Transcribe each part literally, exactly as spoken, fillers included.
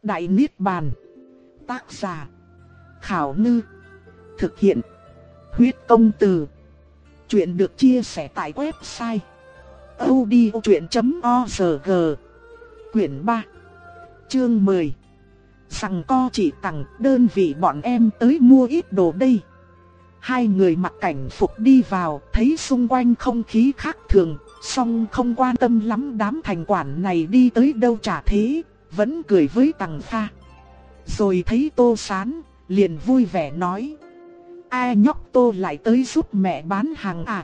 Đại Niết Bàn. Tác giả Khảo Ngư. Thực hiện Huyết Công Từ. Chuyện được chia sẻ tại website audiochuyện chấm org. Quyển ba, chương mười. Rằng co chỉ tặng đơn vị bọn em tới mua ít đồ đây. Hai người mặc cảnh phục đi vào, thấy xung quanh không khí khác thường, song không quan tâm lắm đám thành quản này đi tới đâu chả thế, vẫn cười với Tằng Kha. Rồi thấy Tô Sán, liền vui vẻ nói: ai nhóc Tô lại tới giúp mẹ bán hàng à?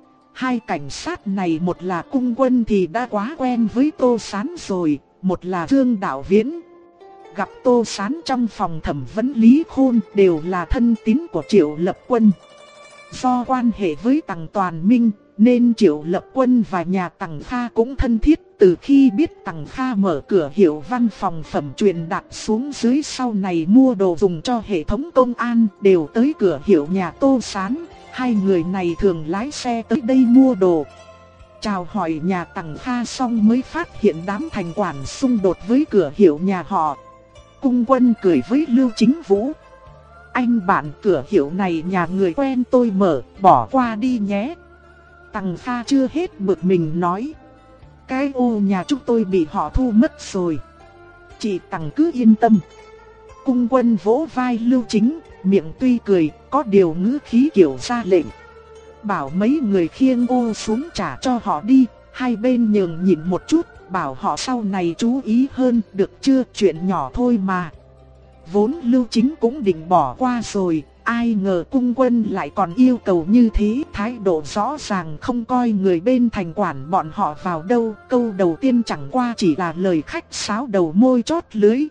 Hai cảnh sát này, một là Cung Quân thì đã quá quen với Tô Sán rồi, một là Dương Đạo Viễn. Gặp Tô Sán trong phòng thẩm vấn Lý Khôn đều là thân tín của Triệu Lập Quân. Do quan hệ với Tằng Toàn Minh nên Triệu Lập Quân và nhà Tằng Kha cũng thân thiết. Từ khi biết Tằng Kha mở cửa hiệu văn phòng phẩm truyền đạt xuống dưới, sau này mua đồ dùng cho hệ thống công an đều tới cửa hiệu nhà Tô Sán. Hai người này thường lái xe tới đây mua đồ. Chào hỏi nhà Tằng Kha xong mới phát hiện đám thành quản xung đột với cửa hiệu nhà họ. Cung Quân cười với Lưu Chính Vũ: anh bạn, cửa hiệu này nhà người quen tôi mở, bỏ qua đi nhé. Tằng Kha chưa hết bực mình nói: cái ô nhà chúng tôi bị họ thu mất rồi. Chị Tằng cứ yên tâm. Cung Quân vỗ vai Lưu Chính, miệng tuy cười, có điều ngữ khí kiểu ra lệnh: bảo mấy người khiêng ô xuống trả cho họ đi. Hai bên nhường nhịn một chút, bảo họ sau này chú ý hơn, được chưa? Chuyện nhỏ thôi mà. Vốn Lưu Chính cũng định bỏ qua rồi, ai ngờ Cung Quân lại còn yêu cầu như thế, thái độ rõ ràng không coi người bên thành quản bọn họ vào đâu. Câu đầu tiên chẳng qua chỉ là lời khách sáo đầu môi chót lưới.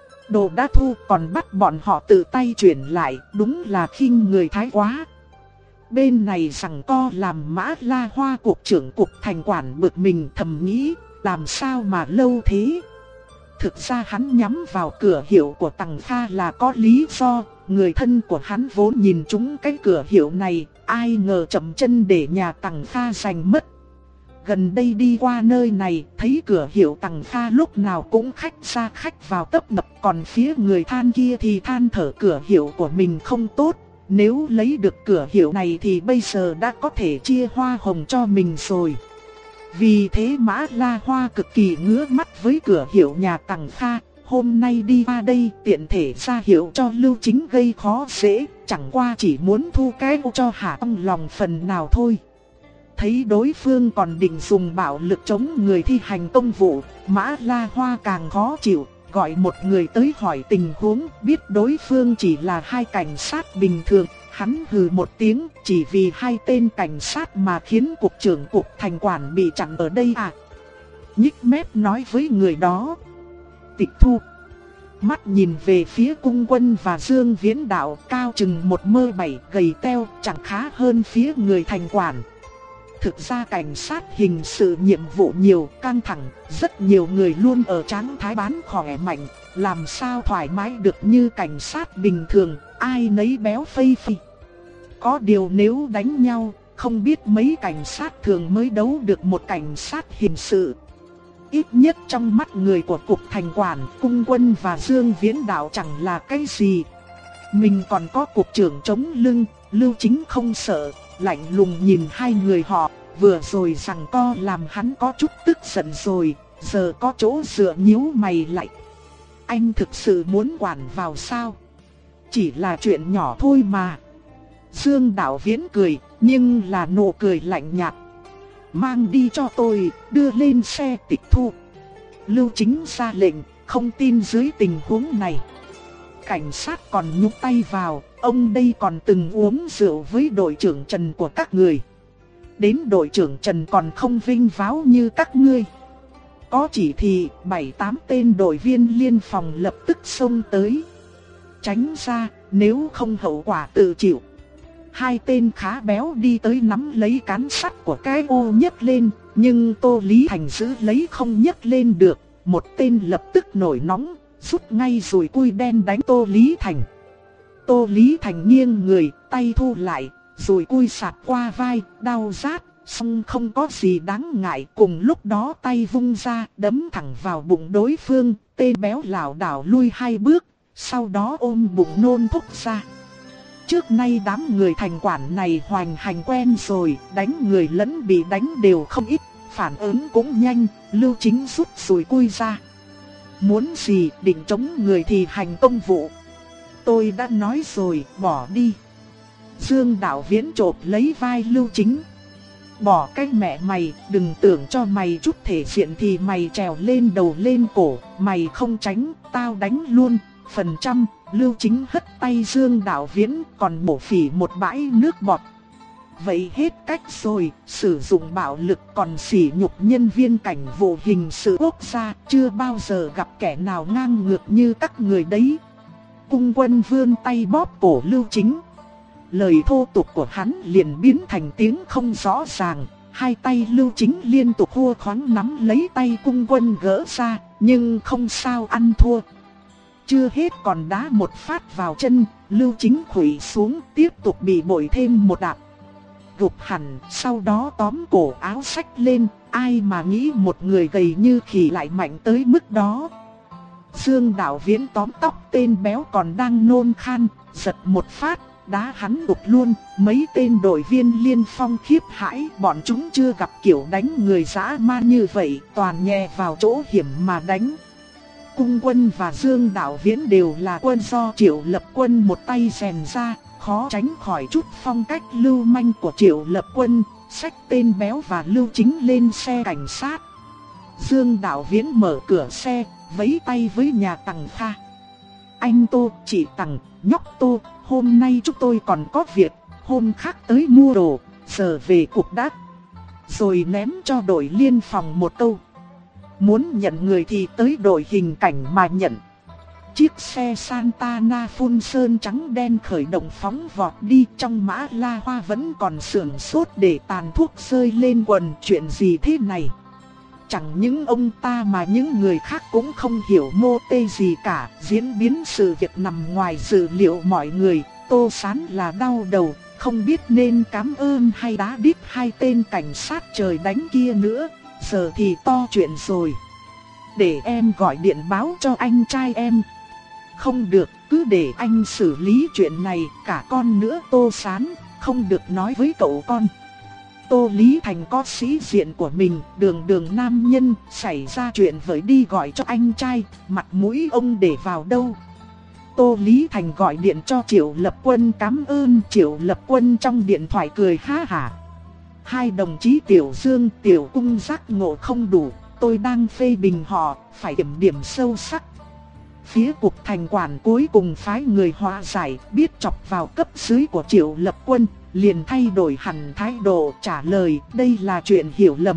Đồ đã thu còn bắt bọn họ tự tay chuyển lại, đúng là khinh người thái quá. Bên này rằng co làm Mã La Hoa cục trưởng cục thành quản bực mình, thầm nghĩ làm sao mà lâu thế. Thực ra hắn nhắm vào cửa hiệu của Tằng Kha là có lý do. Người thân của hắn vốn nhìn trúng cái cửa hiệu này, ai ngờ chậm chân để nhà Tằng Kha giành mất. Gần đây đi qua nơi này, thấy cửa hiệu Tằng Kha lúc nào cũng khách ra khách vào tấp nập. Còn phía người than kia thì than thở cửa hiệu của mình không tốt. Nếu lấy được cửa hiệu này thì bây giờ đã có thể chia hoa hồng cho mình rồi. Vì thế Mã La Hoa cực kỳ ngứa mắt với cửa hiệu nhà Tằng Kha. Hôm nay đi qua đây tiện thể ra hiệu cho Lưu Chính gây khó dễ, chẳng qua chỉ muốn thu cái ô cho hạ trong lòng phần nào thôi. Thấy đối phương còn định dùng bạo lực chống người thi hành công vụ, Mã La Hoa càng khó chịu, gọi một người tới hỏi tình huống. Biết đối phương chỉ là hai cảnh sát bình thường, hắn hừ một tiếng: chỉ vì hai tên cảnh sát mà khiến cục trưởng cục thành quản bị chặn ở đây à? Nhích mép nói với người đó: tịch thu. Mắt nhìn về phía Cung Quân và Dương Viễn Đạo, cao chừng một mơ bảy, gầy teo, chẳng khá hơn phía người thành quản. Thực ra cảnh sát hình sự nhiệm vụ nhiều, căng thẳng, rất nhiều người luôn ở trạng thái bán khỏe mạnh, làm sao thoải mái được như cảnh sát bình thường, ai nấy béo phây phì. Có điều nếu đánh nhau, không biết mấy cảnh sát thường mới đấu được một cảnh sát hình sự. Ít nhất trong mắt người của cục thành quản, Cung Quân và Dương Viễn Đạo chẳng là cái gì. Mình còn có cục trưởng chống lưng. Lưu Chính không sợ, lạnh lùng nhìn hai người họ. Vừa rồi giằng co làm hắn có chút tức giận rồi, giờ có chỗ dựa nhíu mày lại. Anh thực sự muốn quản vào sao? Chỉ là chuyện nhỏ thôi mà. Dương Đạo Viễn cười, nhưng là nụ cười lạnh nhạt. Mang đi cho tôi, đưa lên xe tịch thu. Lưu Chính ra lệnh, không tin dưới tình huống này. Cảnh sát còn nhúc tay vào, ông đây còn từng uống rượu với đội trưởng Trần của các người. Đến đội trưởng Trần còn không vinh váo như các ngươi. Có chỉ thị, bảy tám tên đội viên liên phòng lập tức xông tới. Tránh ra, nếu không hậu quả tự chịu. Hai tên khá béo đi tới nắm lấy cán sắt của cái ô nhấc lên, nhưng Tô Lý Thành giữ lấy không nhấc lên được. Một tên lập tức nổi nóng, rút ngay dùi cui đen đánh Tô Lý Thành. Tô Lý Thành nghiêng người, tay thu lại, dùi cui sạt qua vai, đau rát, song không có gì đáng ngại, cùng lúc đó tay vung ra đấm thẳng vào bụng đối phương, tên béo lảo đảo lui hai bước, sau đó ôm bụng nôn thúc ra. Trước nay đám người thành quản này hoành hành quen rồi, đánh người lẫn bị đánh đều không ít, phản ứng cũng nhanh, Lưu Chính rút sùi cui ra. Muốn gì, định chống người thì hành công vụ. Tôi đã nói rồi, bỏ đi. Dương Đạo Viễn chộp lấy vai Lưu Chính. Bỏ cái mẹ mày, đừng tưởng cho mày chút thể diện thì mày trèo lên đầu lên cổ, mày không tránh, tao đánh luôn. Phần trăm, Lưu Chính hất tay Dương Đạo Viễn, còn mổ phỉ một bãi nước bọt. Vậy hết cách rồi, sử dụng bạo lực còn sỉ nhục nhân viên cảnh vụ hình sự quốc gia, chưa bao giờ gặp kẻ nào ngang ngược như các người đấy. Cung Quân vươn tay bóp cổ Lưu Chính. Lời thô tục của hắn liền biến thành tiếng không rõ ràng, hai tay Lưu Chính liên tục hua khoáng nắm lấy tay Cung Quân gỡ ra, nhưng không sao ăn thua. Chưa hết còn đá một phát vào chân, Lưu Chính khuỵu xuống tiếp tục bị bội thêm một đạp. Gục hẳn, sau đó tóm cổ áo xách lên, ai mà nghĩ một người gầy như khỉ lại mạnh tới mức đó. Dương Đạo Viễn tóm tóc tên béo còn đang nôn khan, giật một phát, đá hắn gục luôn. Mấy tên đội viên Liên Phong khiếp hãi, bọn chúng chưa gặp kiểu đánh người dã man như vậy, toàn nhè vào chỗ hiểm mà đánh. Cung Quân và Dương Đạo Viễn đều là quân do Triệu Lập Quân một tay rèn ra, khó tránh khỏi chút phong cách lưu manh của Triệu Lập Quân, xách tên béo và Lưu Chính lên xe cảnh sát. Dương Đạo Viễn mở cửa xe, vẫy tay với nhà Tằng Kha. Anh Tô, chị Tằng, nhóc Tô, hôm nay chúng tôi còn có việc, hôm khác tới mua đồ, giờ về cục đã. Rồi ném cho đội liên phòng một câu. Muốn nhận người thì tới đội hình cảnh mà nhận. Chiếc xe Santana phun sơn trắng đen khởi động phóng vọt đi, trong Mã La Hoa vẫn còn sưởng sốt để tàn thuốc rơi lên quần. Chuyện gì thế này? Chẳng những ông ta mà những người khác cũng không hiểu mô tê gì cả. Diễn biến sự việc nằm ngoài dự liệu mọi người. Tô Sán là đau đầu, không biết nên cảm ơn hay đá đít hai tên cảnh sát trời đánh kia nữa. Giờ thì to chuyện rồi. Để em gọi điện báo cho anh trai em. Không được, cứ để anh xử lý chuyện này, cả con nữa. Tô Sán, không được nói với cậu con. Tô Lý Thành có sĩ diện của mình, đường đường nam nhân, xảy ra chuyện với đi gọi cho anh trai, mặt mũi ông để vào đâu. Tô Lý Thành gọi điện cho Triệu Lập Quân cảm ơn. Triệu Lập Quân trong điện thoại cười ha hả. Hai đồng chí Tiểu Dương, Tiểu Cung giác ngộ không đủ, tôi đang phê bình họ, phải kiểm điểm sâu sắc. Phía cục thành quản cuối cùng phái người hóa giải, biết chọc vào cấp dưới của Triệu Lập Quân, liền thay đổi hẳn thái độ trả lời đây là chuyện hiểu lầm.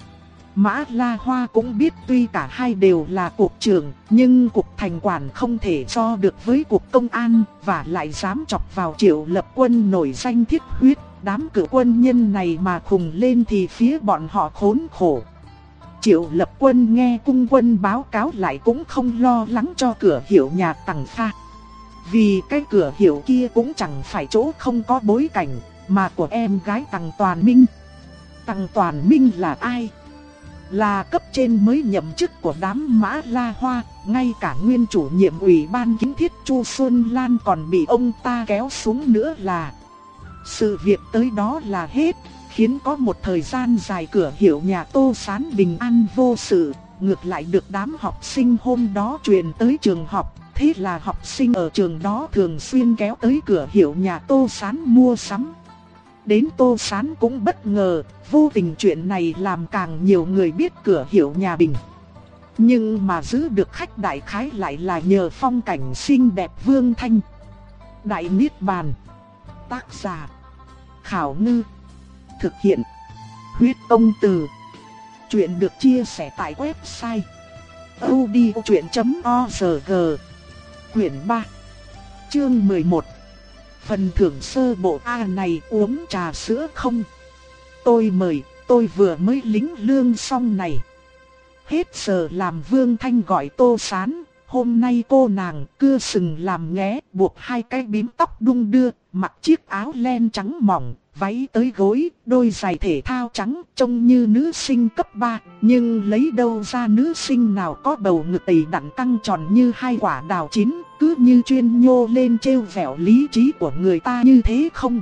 Mã La Hoa cũng biết tuy cả hai đều là cục trưởng, nhưng cục thành quản không thể so được với cục công an, và lại dám chọc vào Triệu Lập Quân nổi danh thiết huyết. Đám cử quân nhân này mà khùng lên thì phía bọn họ khốn khổ. Triệu Lập Quân nghe Cung Quân báo cáo lại cũng không lo lắng cho cửa hiệu nhà Tằng Kha. Vì cái cửa hiệu kia cũng chẳng phải chỗ không có bối cảnh, mà của em gái Tằng Toàn Minh. Tằng Toàn Minh là ai? Là cấp trên mới nhậm chức của đám Mã La Hoa, ngay cả nguyên chủ nhiệm ủy ban chính thiết Chu Xuân Lan còn bị ông ta kéo xuống nữa là. Sự việc tới đó là hết, khiến có một thời gian dài cửa hiệu nhà Tô Sán bình an vô sự, ngược lại được đám học sinh hôm đó truyền tới trường học. Thế là học sinh ở trường đó thường xuyên kéo tới cửa hiệu nhà Tô Sán mua sắm. Đến Tô Sán cũng bất ngờ, vô tình chuyện này làm càng nhiều người biết cửa hiệu nhà mình. Nhưng mà giữ được khách đại khái lại là nhờ phong cảnh xinh đẹp Vương Thanh. Đại Niết Bàn. Tác giả Khảo Ngư. Thực hiện Huyết Công Từ. Chuyện được chia sẻ tại website audiochuyện chấm org. Quyển ba, chương mười một. Phần thưởng sơ bộ. A này uống trà sữa không? Tôi mời, tôi vừa mới lính lương xong này. Hết giờ làm. Vương Thanh gọi Tô Sán. hôm nay cô nàng cưa sừng làm nghé, buộc hai cái bím tóc đung đưa, mặc chiếc áo len trắng mỏng, váy tới gối, đôi giày thể thao trắng, trông như nữ sinh cấp ba, nhưng lấy đâu ra nữ sinh nào có bầu ngực đầy đặn căng tròn như hai quả đào chín, cứ như chuyên nhô lên trêu vẻo lý trí của người ta như thế không?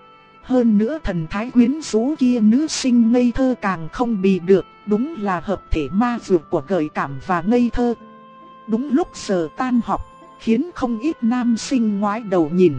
Hơn nữa thần thái quyến rũ kia nữ sinh ngây thơ càng không bị được, đúng là hợp thể ma dược của gợi cảm và ngây thơ. Đúng lúc giờ tan học, khiến không ít nam sinh ngoái đầu nhìn.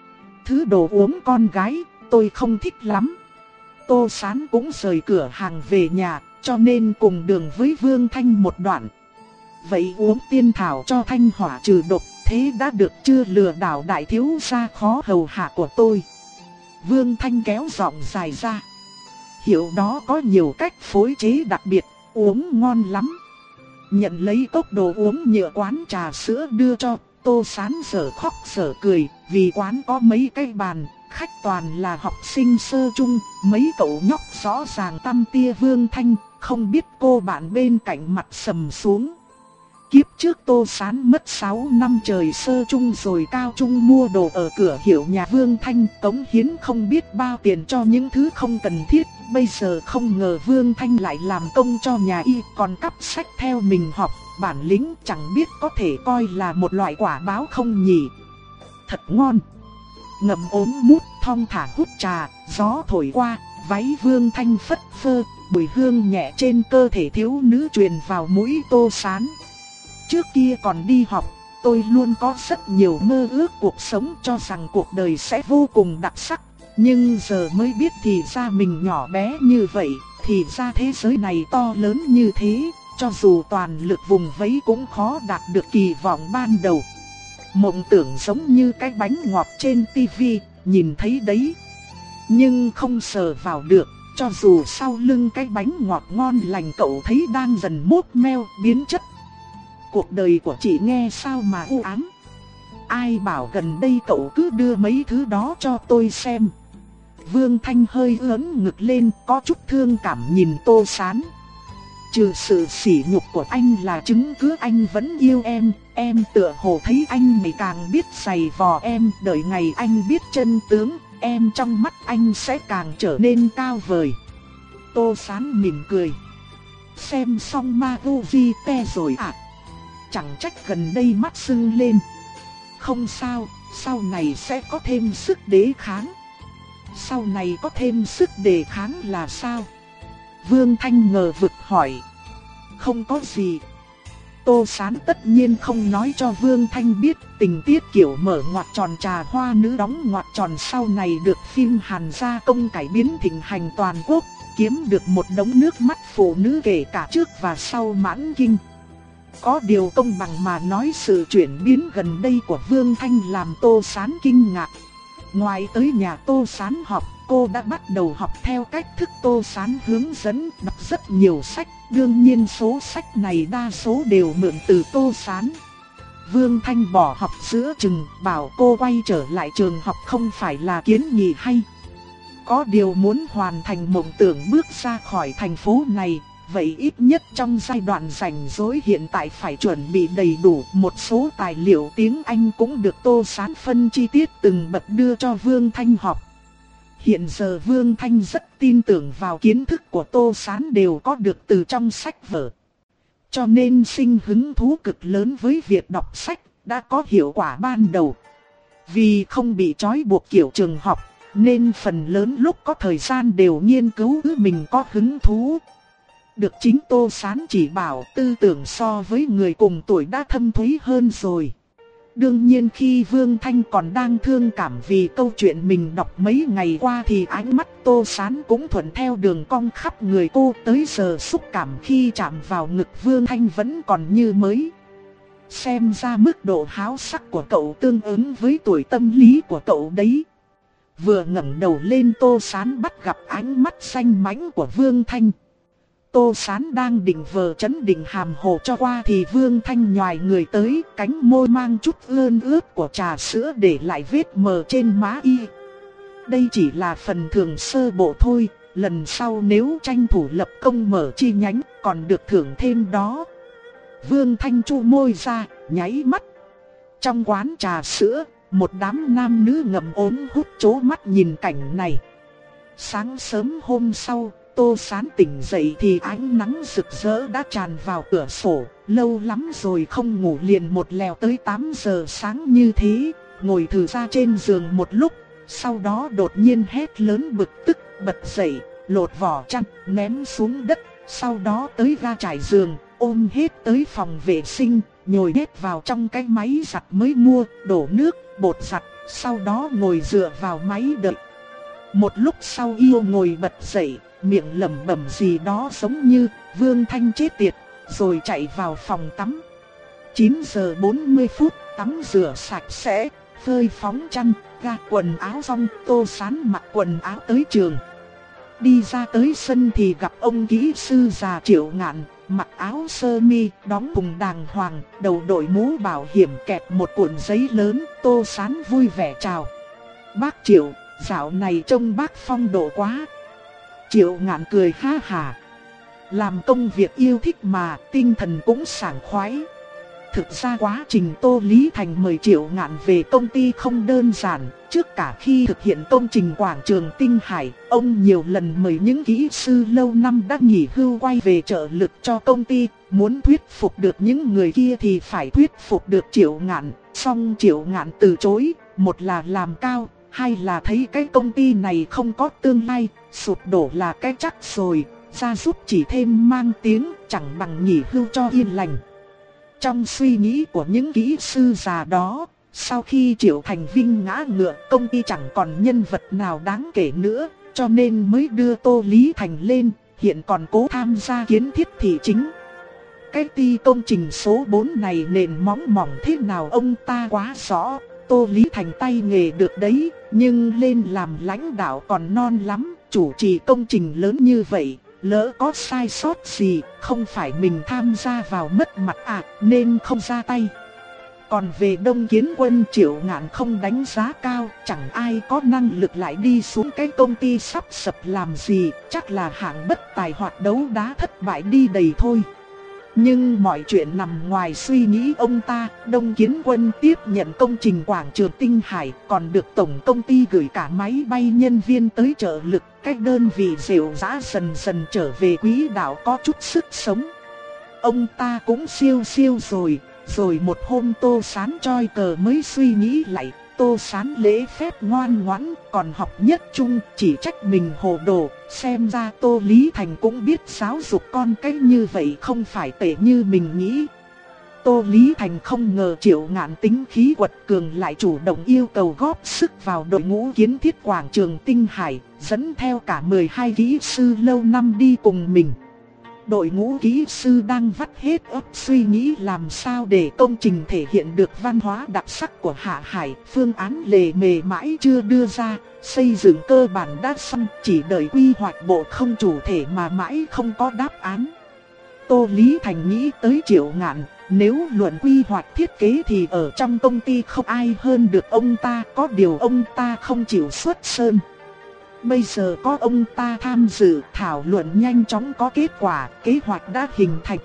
Thứ đồ uống con gái, tôi không thích lắm. Tô Sán cũng rời cửa hàng về nhà, cho nên cùng đường với Vương Thanh một đoạn. Vậy uống tiên thảo cho thanh hỏa trừ độc, thế đã được chưa lừa đảo đại thiếu gia khó hầu hạ của tôi? Vương Thanh kéo giọng dài ra. Hiệu đó có nhiều cách phối chế đặc biệt, uống ngon lắm. Nhận lấy cốc đồ uống nhựa quán trà sữa đưa cho, Tô Sán giờ khóc giờ cười, vì quán có mấy cái bàn, khách toàn là học sinh sơ trung, mấy cậu nhóc rõ ràng tăm tia Vương Thanh, không biết cô bạn bên cạnh mặt sầm xuống. Kiếp trước Tô Sán mất sáu năm trời sơ trung rồi cao trung mua đồ ở cửa hiệu nhà Vương Thanh, cống hiến không biết bao tiền cho những thứ không cần thiết. Bây giờ không ngờ Vương Thanh lại làm công cho nhà y, còn cắp sách theo mình học, bản lĩnh chẳng biết có thể coi là một loại quả báo không nhỉ. Thật ngon. Ngậm ốm mút thong thả hút trà, gió thổi qua, váy Vương Thanh phất phơ, mùi hương nhẹ trên cơ thể thiếu nữ truyền vào mũi Tô Sán. Trước kia còn đi học, tôi luôn có rất nhiều mơ ước cuộc sống, cho rằng cuộc đời sẽ vô cùng đặc sắc. Nhưng giờ mới biết thì ra mình nhỏ bé như vậy, thì ra thế giới này to lớn như thế, cho dù toàn lực vùng vẫy cũng khó đạt được kỳ vọng ban đầu. Mộng tưởng giống như cái bánh ngọt trên tivi, nhìn thấy đấy, nhưng không sờ vào được, cho dù sau lưng cái bánh ngọt ngon lành cậu thấy đang dần mốt meo biến chất. Cuộc đời của chị nghe sao mà u ám. Ai bảo gần đây cậu cứ đưa mấy thứ đó cho tôi xem. Vương Thanh hơi ưỡn ngực lên, có chút thương cảm nhìn Tô Sán. Trừ sự sỉ nhục của anh là chứng cứ anh vẫn yêu em, em tựa hồ thấy anh ngày càng biết giày vò em, đợi ngày anh biết chân tướng, em trong mắt anh sẽ càng trở nên cao vời. Tô Sán mỉm cười. Xem xong Maruvi-te rồi à? Chẳng trách gần đây mắt sưng lên. Không sao, sau này sẽ có thêm sức đề kháng. Sau này có thêm sức đề kháng là sao? Vương Thanh ngờ vực hỏi. Không có gì. Tô Sán tất nhiên không nói cho Vương Thanh biết tình tiết kiểu mở ngoặc tròn trà hoa nữ đóng ngoặc tròn sau này được phim Hàn gia công cải biến thịnh hành toàn quốc, kiếm được một đống nước mắt phụ nữ kể cả trước và sau mãn kinh. Có điều công bằng mà nói, sự chuyển biến gần đây của Vương Thanh làm Tô Sán kinh ngạc. Ngoài tới nhà Tô Sán học, cô đã bắt đầu học theo cách thức Tô Sán hướng dẫn, đọc rất nhiều sách. Đương nhiên số sách này đa số đều mượn từ Tô Sán. Vương Thanh bỏ học giữa chừng, bảo cô quay trở lại trường học không phải là kiến nghị hay. Có điều muốn hoàn thành mộng tưởng bước ra khỏi thành phố này, vậy ít nhất trong giai đoạn rảnh rỗi hiện tại phải chuẩn bị đầy đủ. Một số tài liệu tiếng Anh cũng được Tô Sán phân chi tiết từng bậc đưa cho Vương Thanh học. Hiện giờ Vương Thanh rất tin tưởng vào kiến thức của Tô Sán đều có được từ trong sách vở. Cho nên sinh hứng thú cực lớn với việc đọc sách đã có hiệu quả ban đầu. Vì không bị trói buộc kiểu trường học, nên phần lớn lúc có thời gian đều nghiên cứu thứ mình có hứng thú. Được chính Tô Sán chỉ bảo, tư tưởng so với người cùng tuổi đã thâm thúy hơn rồi. Đương nhiên khi Vương Thanh còn đang thương cảm vì câu chuyện mình đọc mấy ngày qua thì ánh mắt Tô Sán cũng thuận theo đường cong khắp người cô. Tới giờ xúc cảm khi chạm vào ngực Vương Thanh vẫn còn như mới. Xem ra mức độ háo sắc của cậu tương ứng với tuổi tâm lý của cậu đấy. Vừa ngẩng đầu lên, Tô Sán bắt gặp ánh mắt xanh mãnh của Vương Thanh. Tô Sán đang định vờ chấn định hàm hồ cho qua thì Vương Thanh nhoài người tới, cánh môi mang chút ươn ướt của trà sữa để lại vết mờ trên má y. Đây chỉ là phần thưởng sơ bộ thôi, lần sau nếu tranh thủ lập công mở chi nhánh còn được thưởng thêm đó. Vương Thanh chu môi ra, nháy mắt. Trong quán trà sữa, một đám nam nữ ngậm ống hút chố mắt nhìn cảnh này. Sáng sớm hôm sau, Tô Sán tỉnh dậy thì ánh nắng rực rỡ đã tràn vào cửa sổ. Lâu lắm rồi không ngủ liền một lèo tới tám giờ sáng như thế. Ngồi thử ra trên giường một lúc, sau đó đột nhiên hét lớn bực tức, bật dậy, lột vỏ chăn, ném xuống đất. Sau đó tới ga trải giường, ôm hết tới phòng vệ sinh, nhồi hết vào trong cái máy giặt mới mua, đổ nước, bột giặt, sau đó ngồi dựa vào máy đợi. Một lúc sau yêu ngồi bật dậy, miệng lẩm bẩm gì đó giống như Vương Thanh chết tiệt, rồi chạy vào phòng tắm. chín giờ bốn mươi phút, tắm rửa sạch sẽ, phơi phóng chăn, ga quần áo xong, Tô Sán mặc quần áo tới trường. Đi ra tới sân thì gặp ông kỹ sư già Triệu Ngạn, mặc áo sơ mi, đóng cùng đàng hoàng, đầu đội mũ bảo hiểm kẹp một cuộn giấy lớn. Tô Sán vui vẻ chào. Bác Triệu, dạo này trông bác phong độ quá. Triệu Ngạn cười ha hà. Làm công việc yêu thích mà, tinh thần cũng sảng khoái. Thực ra quá trình Tô Lý Thành mời Triệu Ngạn về công ty không đơn giản. Trước cả khi thực hiện công trình quảng trường Tinh Hải, ông nhiều lần mời những kỹ sư lâu năm đã nghỉ hưu quay về trợ lực cho công ty. Muốn thuyết phục được những người kia thì phải thuyết phục được Triệu Ngạn. Song Triệu Ngạn từ chối, một là làm cao, hai là thấy cái công ty này không có tương lai, sụp đổ là cái chắc rồi. Ra giúp chỉ thêm mang tiếng, chẳng bằng nghỉ hưu cho yên lành. Trong suy nghĩ của những kỹ sư già đó, sau khi Triệu Thành Vinh ngã ngựa, công ty chẳng còn nhân vật nào đáng kể nữa, cho nên mới đưa Tô Lý Thành lên, hiện còn cố tham gia kiến thiết thị chính. Cái ty công trình số bốn này nền móng mỏng thế nào ông ta quá rõ, Tô Lý Thành tay nghề được đấy, nhưng lên làm lãnh đạo còn non lắm, chủ trì công trình lớn như vậy. Lỡ có sai sót gì, không phải mình tham gia vào mất mặt à, nên không ra tay. Còn về Đông Kiến Quân, Triệu Ngạn không đánh giá cao, chẳng ai có năng lực lại đi xuống cái công ty sắp sập làm gì, chắc là hạng bất tài hoặc đấu đá thất bại đi đầy thôi. Nhưng mọi chuyện nằm ngoài suy nghĩ ông ta. Đông Kiến Quân tiếp nhận công trình quảng trường Tinh Hải, còn được tổng công ty gửi cả máy bay nhân viên tới trợ lực. Cách đơn vị rệu rã dần dần trở về quỹ đạo, có chút sức sống. Ông ta cũng siêu siêu rồi. Rồi một hôm Tô Sán choi cờ mới suy nghĩ lại. Tô Sán lễ phép ngoan ngoãn, còn học nhất trung, chỉ trách mình hồ đồ. Xem ra Tô Lý Thành cũng biết giáo dục con cái như vậy không phải tệ như mình nghĩ. Tô Lý Thành không ngờ Triệu Ngạn tính khí quật cường lại chủ động yêu cầu góp sức vào đội ngũ kiến thiết quảng trường Tinh Hải, dẫn theo cả mười hai kỹ sư lâu năm đi cùng mình. Đội ngũ kỹ sư đang vắt hết óc suy nghĩ làm sao để công trình thể hiện được văn hóa đặc sắc của Hạ Hải. Phương án lề mề mãi chưa đưa ra, xây dựng cơ bản đã xong, chỉ đợi quy hoạch bộ không chủ thể mà mãi không có đáp án. Tô Lý Thành nghĩ tới Triệu Ngạn, nếu luận quy hoạch thiết kế thì ở trong công ty không ai hơn được ông ta, có điều ông ta không chịu xuất sơn. Bây giờ có ông ta tham dự, thảo luận nhanh chóng có kết quả, kế hoạch đã hình thành.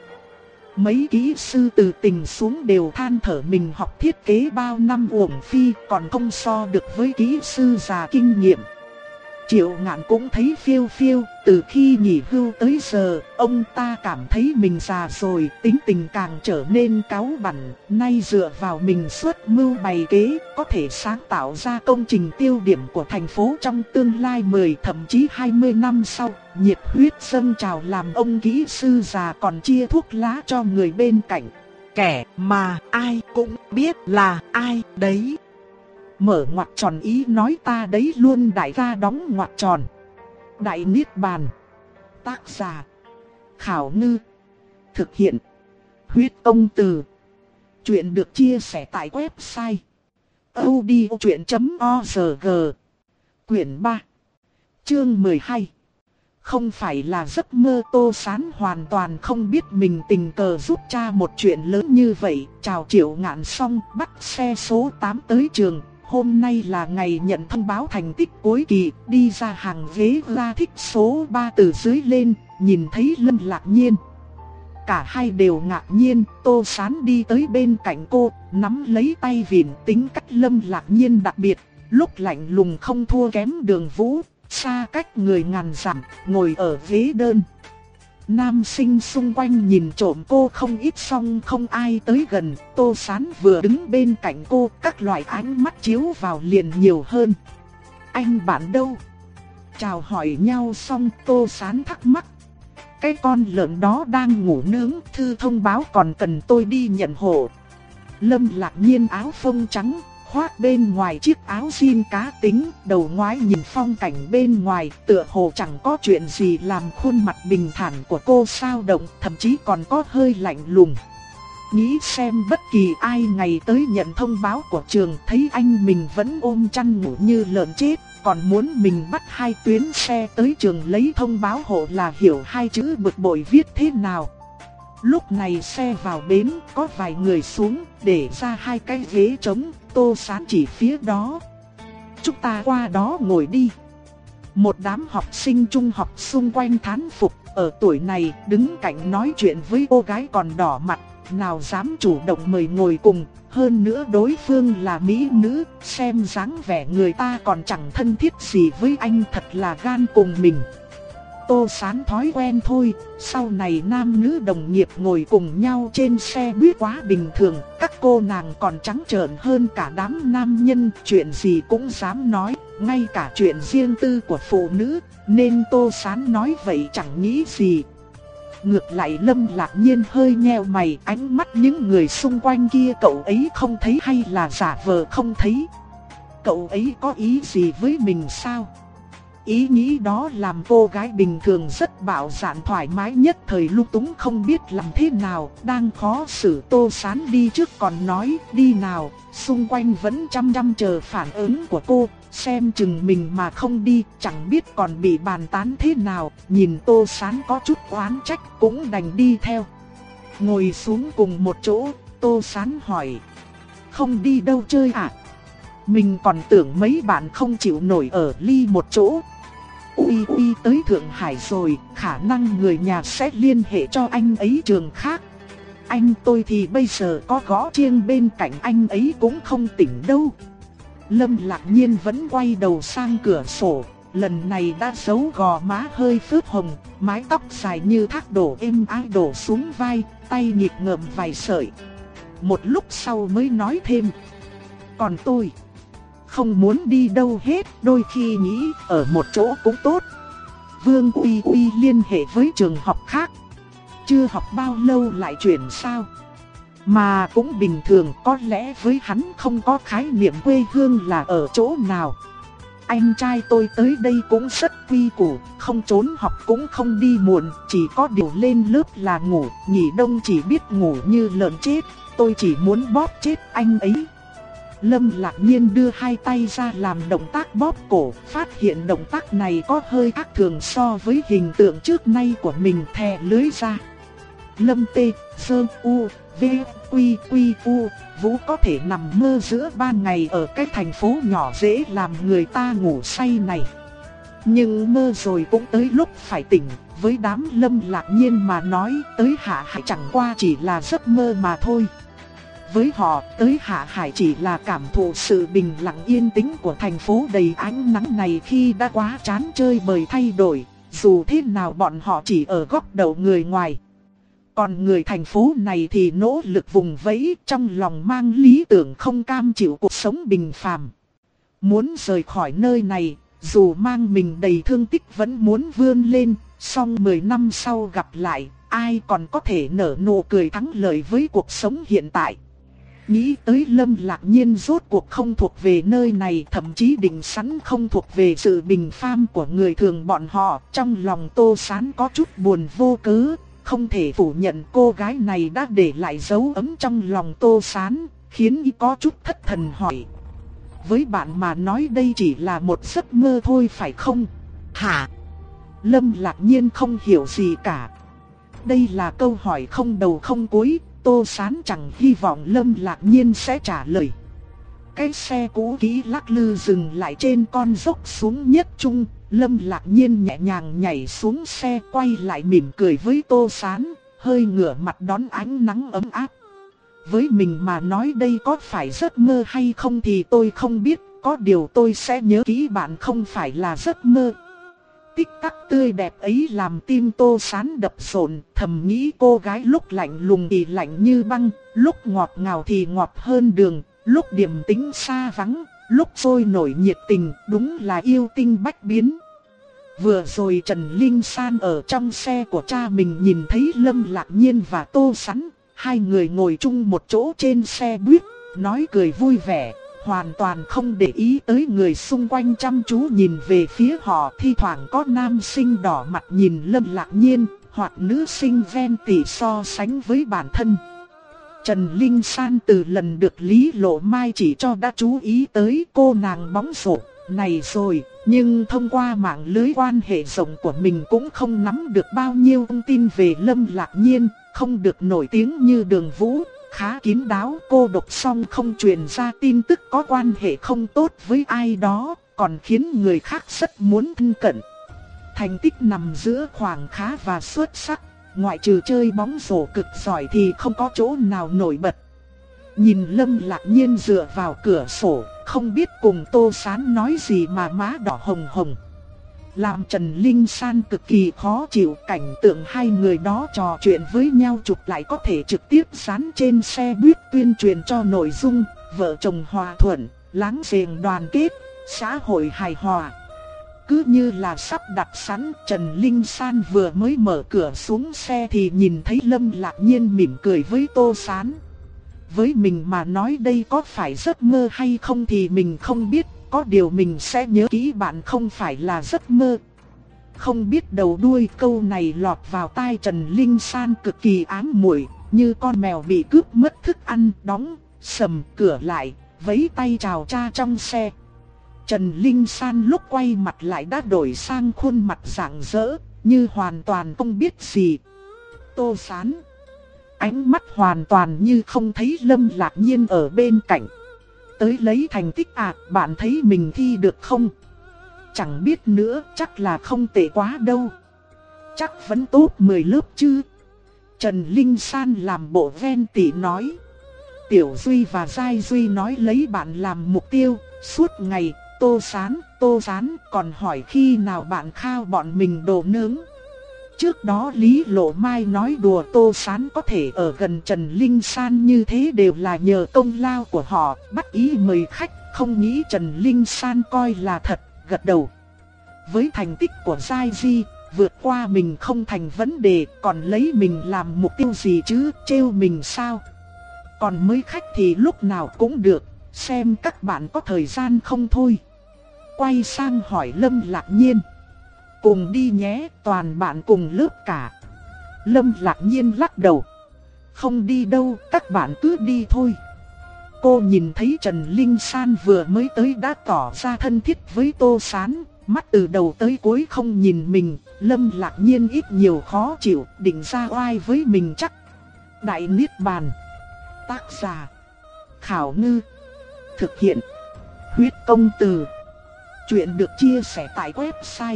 Mấy kỹ sư từ tỉnh xuống đều than thở mình học thiết kế bao năm uổng phí, còn không so được với kỹ sư già kinh nghiệm. Triệu Ngạn cũng thấy phiêu phiêu, từ khi nghỉ hưu tới giờ, ông ta cảm thấy mình già rồi, tính tình càng trở nên cáu bẳn, nay dựa vào mình xuất mưu bày kế, có thể sáng tạo ra công trình tiêu điểm của thành phố trong tương lai mười thậm chí hai mươi năm sau. Nhiệt huyết dâng trào làm ông kỹ sư già còn chia thuốc lá cho người bên cạnh. Kẻ mà ai cũng biết là ai đấy. Mở ngoặc tròn ý nói ta đấy luôn, đại ca đóng ngoặc tròn. Đại Niết Bàn. Tác giả Khảo Ngư. Thực hiện Huyết Công Từ. Chuyện được chia sẻ tại website audiochuyện chấm org. Quyển ba, chương mười hai. Không phải là giấc mơ. Tô Sán hoàn toàn không biết mình tình cờ giúp cha một chuyện lớn như vậy. Chào Triệu Ngạn xong, bắt xe số tám tới trường. Hôm nay là ngày nhận thông báo thành tích cuối kỳ, đi ra hàng ghế ga thích số ba từ dưới lên, nhìn thấy Lâm Lạc Nhiên. cả hai đều ngạc nhiên. Tô Sán đi tới bên cạnh cô, nắm lấy tay vịn. Tính cách Lâm Lạc Nhiên đặc biệt, lúc lạnh lùng không thua kém Đường Vũ, xa cách người ngàn dặm, ngồi ở ghế đơn. Nam sinh xung quanh nhìn trộm cô không ít, song không ai tới gần. Tô Sán vừa đứng bên cạnh cô, các loại ánh mắt chiếu vào liền nhiều hơn. Anh bạn đâu? Chào hỏi nhau xong, Tô Sán thắc mắc. Cái con lợn đó đang ngủ nướng, thư thông báo còn cần tôi đi nhận hộ. Lâm Lạc Nhiên áo phông trắng, khoác bên ngoài chiếc áo jean cá tính, đầu ngoái nhìn phong cảnh bên ngoài, tựa hồ chẳng có chuyện gì, làm khuôn mặt bình thản của cô sao động, thậm chí còn có hơi lạnh lùng. Nghĩ xem bất kỳ ai ngày tới nhận thông báo của trường, thấy anh mình vẫn ôm chăn ngủ như lợn chết, còn muốn mình bắt hai tuyến xe tới trường lấy thông báo hộ là hiểu hai chữ bực bội viết thế nào. Lúc này xe vào bến, có vài người xuống, để ra hai cái ghế trống. Tô Sán chỉ phía đó. Chúng ta qua đó ngồi đi. Một đám học sinh trung học xung quanh thán phục. Ở tuổi này đứng cạnh nói chuyện với cô gái còn đỏ mặt, nào dám chủ động mời ngồi cùng. Hơn nữa đối phương là mỹ nữ, xem dáng vẻ người ta còn chẳng thân thiết gì với anh, thật là gan cùng mình. Tô Sán thói quen thôi, sau này nam nữ đồng nghiệp ngồi cùng nhau trên xe buýt quá bình thường. Các cô nàng còn trắng trợn hơn cả đám nam nhân, chuyện gì cũng dám nói, ngay cả chuyện riêng tư của phụ nữ, nên Tô Sán nói vậy chẳng nghĩ gì. Ngược lại Lâm Lạc Nhiên hơi nheo mày, ánh mắt những người xung quanh kia cậu ấy không thấy hay là giả vờ không thấy? Cậu ấy có ý gì với mình sao? Ý nghĩ đó làm cô gái bình thường rất bạo dạn thoải mái nhất thời lung túng không biết làm thế nào, đang khó xử. Tô Sán đi trước còn nói đi nào, xung quanh vẫn chăm chăm chờ phản ứng của cô, xem chừng mình mà không đi chẳng biết còn bị bàn tán thế nào. Nhìn Tô Sán có chút oán trách cũng đành đi theo. Ngồi xuống cùng một chỗ, Tô Sán hỏi: không đi đâu chơi à? Mình còn tưởng mấy bạn không chịu nổi ở ly một chỗ. Uy Uy tới Thượng Hải rồi, khả năng người nhà sẽ liên hệ cho anh ấy trường khác. Anh tôi thì bây giờ có gõ chiêng bên cạnh anh ấy cũng không tỉnh đâu. Lâm Lạc Nhiên vẫn quay đầu sang cửa sổ, lần này đã giấu gò má hơi phớt hồng, mái tóc dài như thác đổ êm ái đổ xuống vai, tay nhịp ngợm vài sợi. Một lúc sau mới nói thêm: còn tôi không muốn đi đâu hết, đôi khi nghĩ ở một chỗ cũng tốt. Vương Uy Uy liên hệ với trường học khác, chưa học bao lâu lại chuyển sao? Mà cũng bình thường, có lẽ với hắn không có khái niệm quê hương là ở chỗ nào. Anh trai tôi tới đây cũng rất quy củ, không trốn học cũng không đi muộn, chỉ có điều lên lớp là ngủ, nghỉ đông chỉ biết ngủ như lợn chết, tôi chỉ muốn bóp chết anh ấy. Lâm Lạc Nhiên đưa hai tay ra làm động tác bóp cổ, phát hiện động tác này có hơi khác thường so với hình tượng trước nay của mình, thè lưới ra. Lâm tê, sơ, u, v, quy, quy, u, Vũ có thể nằm mơ giữa ban ngày ở cái thành phố nhỏ dễ làm người ta ngủ say này. Nhưng mơ rồi cũng tới lúc phải tỉnh, với đám Lâm Lạc Nhiên mà nói tới Hạ Hải chẳng qua chỉ là giấc mơ mà thôi. Với họ, tới Hạ Hải chỉ là cảm thụ sự bình lặng yên tĩnh của thành phố đầy ánh nắng này khi đã quá chán chơi bời thay đổi, dù thế nào bọn họ chỉ ở góc đầu người ngoài. Còn người thành phố này thì nỗ lực vùng vẫy, trong lòng mang lý tưởng không cam chịu cuộc sống bình phàm. Muốn rời khỏi nơi này, dù mang mình đầy thương tích vẫn muốn vươn lên, song mười năm sau gặp lại, ai còn có thể nở nụ cười thắng lợi với cuộc sống hiện tại. Nghĩ tới Lâm Lạc Nhiên rốt cuộc không thuộc về nơi này, thậm chí định sẵn không thuộc về sự bình phàm của người thường bọn họ, trong lòng Tô Sán có chút buồn vô cớ. Không thể phủ nhận cô gái này đã để lại dấu ấn trong lòng Tô Sán, khiến y có chút thất thần hỏi: với bạn mà nói đây chỉ là một giấc mơ thôi phải không? Hả? Lâm Lạc Nhiên không hiểu gì cả. Đây là câu hỏi không đầu không cuối, Tô Sán chẳng hy vọng Lâm Lạc Nhiên sẽ trả lời. Cái xe cũ kỹ lắc lư dừng lại trên con dốc xuống nhất trung. Lâm Lạc Nhiên nhẹ nhàng nhảy xuống xe, quay lại mỉm cười với Tô Sán, hơi ngửa mặt đón ánh nắng ấm áp. Với mình mà nói đây có phải giấc mơ hay không thì tôi không biết, có điều tôi sẽ nhớ kỹ bạn không phải là giấc mơ. Tích tắc tươi đẹp ấy làm tim Tô Sán đập rộn, thầm nghĩ cô gái lúc lạnh lùng thì lạnh như băng, lúc ngọt ngào thì ngọt hơn đường, lúc điềm tĩnh xa vắng, lúc sôi nổi nhiệt tình, đúng là yêu tinh bách biến. Vừa rồi Trần Linh San ở trong xe của cha mình nhìn thấy Lâm Lạc Nhiên và Tô Sán, hai người ngồi chung một chỗ trên xe buýt, nói cười vui vẻ, hoàn toàn không để ý tới người xung quanh chăm chú nhìn về phía họ. Thi thoảng có nam sinh đỏ mặt nhìn Lâm Lạc Nhiên, hoặc nữ sinh ven tỉ so sánh với bản thân. Trần Linh San từ lần được Lý Lộ Mai chỉ cho đã chú ý tới cô nàng bóng rổ này rồi, nhưng thông qua mạng lưới quan hệ rộng của mình cũng không nắm được bao nhiêu thông tin về Lâm Lạc Nhiên, không được nổi tiếng như Đường Vũ, khá kín đáo, cô độc xong không truyền ra tin tức có quan hệ không tốt với ai đó, còn khiến người khác rất muốn thân cận. Thành tích nằm giữa khoảng khá và xuất sắc, ngoại trừ chơi bóng rổ cực giỏi thì không có chỗ nào nổi bật. Nhìn Lâm Lạc Nhiên dựa vào cửa sổ, không biết cùng Tô Sán nói gì mà má đỏ hồng hồng, làm Trần Linh San cực kỳ khó chịu. Cảnh tượng hai người đó trò chuyện với nhau chụp lại có thể trực tiếp dán trên xe buýt tuyên truyền cho nội dung vợ chồng hòa thuận, láng giềng đoàn kết, xã hội hài hòa. Cứ như là sắp đặt sẵn. Trần Linh San vừa mới mở cửa xuống xe thì nhìn thấy Lâm Lạc Nhiên mỉm cười với Tô Sán. Với mình mà nói đây có phải giấc mơ hay không thì mình không biết, có điều mình sẽ nhớ kỹ bạn không phải là giấc mơ. Không biết đầu đuôi câu này lọt vào tai Trần Linh San cực kỳ ám muội, như con mèo bị cướp mất thức ăn, đóng sầm cửa lại, vẫy tay chào cha trong xe. Trần Linh San lúc quay mặt lại đã đổi sang khuôn mặt rạng rỡ, như hoàn toàn không biết gì. Tô Sán, ánh mắt hoàn toàn như không thấy Lâm Lạc Nhiên ở bên cạnh. Tới lấy thành tích à, bạn thấy mình thi được không? Chẳng biết nữa, chắc là không tệ quá đâu. Chắc vẫn tốt mười lớp chứ. Trần Linh San làm bộ ven tỉ nói. Tiểu Duy và Giai Duy nói lấy bạn làm mục tiêu, suốt ngày, Tô Sán, Tô Sán, còn hỏi khi nào bạn khao bọn mình đồ nướng. Trước đó Lý Lộ Mai nói đùa Tô Sán có thể ở gần Trần Linh San như thế đều là nhờ công lao của họ, bắt ý mời khách, không nghĩ Trần Linh San coi là thật, gật đầu. Với thành tích của Giai Di, vượt qua mình không thành vấn đề, còn lấy mình làm mục tiêu gì chứ, trêu mình sao? Còn mới khách thì lúc nào cũng được, xem các bạn có thời gian không thôi. Quay sang hỏi Lâm Lạc Nhiên. Cùng đi nhé, toàn bạn cùng lớp cả. Lâm Lạc Nhiên lắc đầu. Không đi đâu, các bạn cứ đi thôi. Cô nhìn thấy Trần Linh San vừa mới tới đã tỏ ra thân thiết với Tô Sán, mắt từ đầu tới cuối không nhìn mình. Lâm Lạc Nhiên ít nhiều khó chịu, định ra oai với mình chắc. Đại Niết Bàn. Tác giả Khảo Ngư. Thực hiện Huyết Công Từ. Chuyện được chia sẻ tại website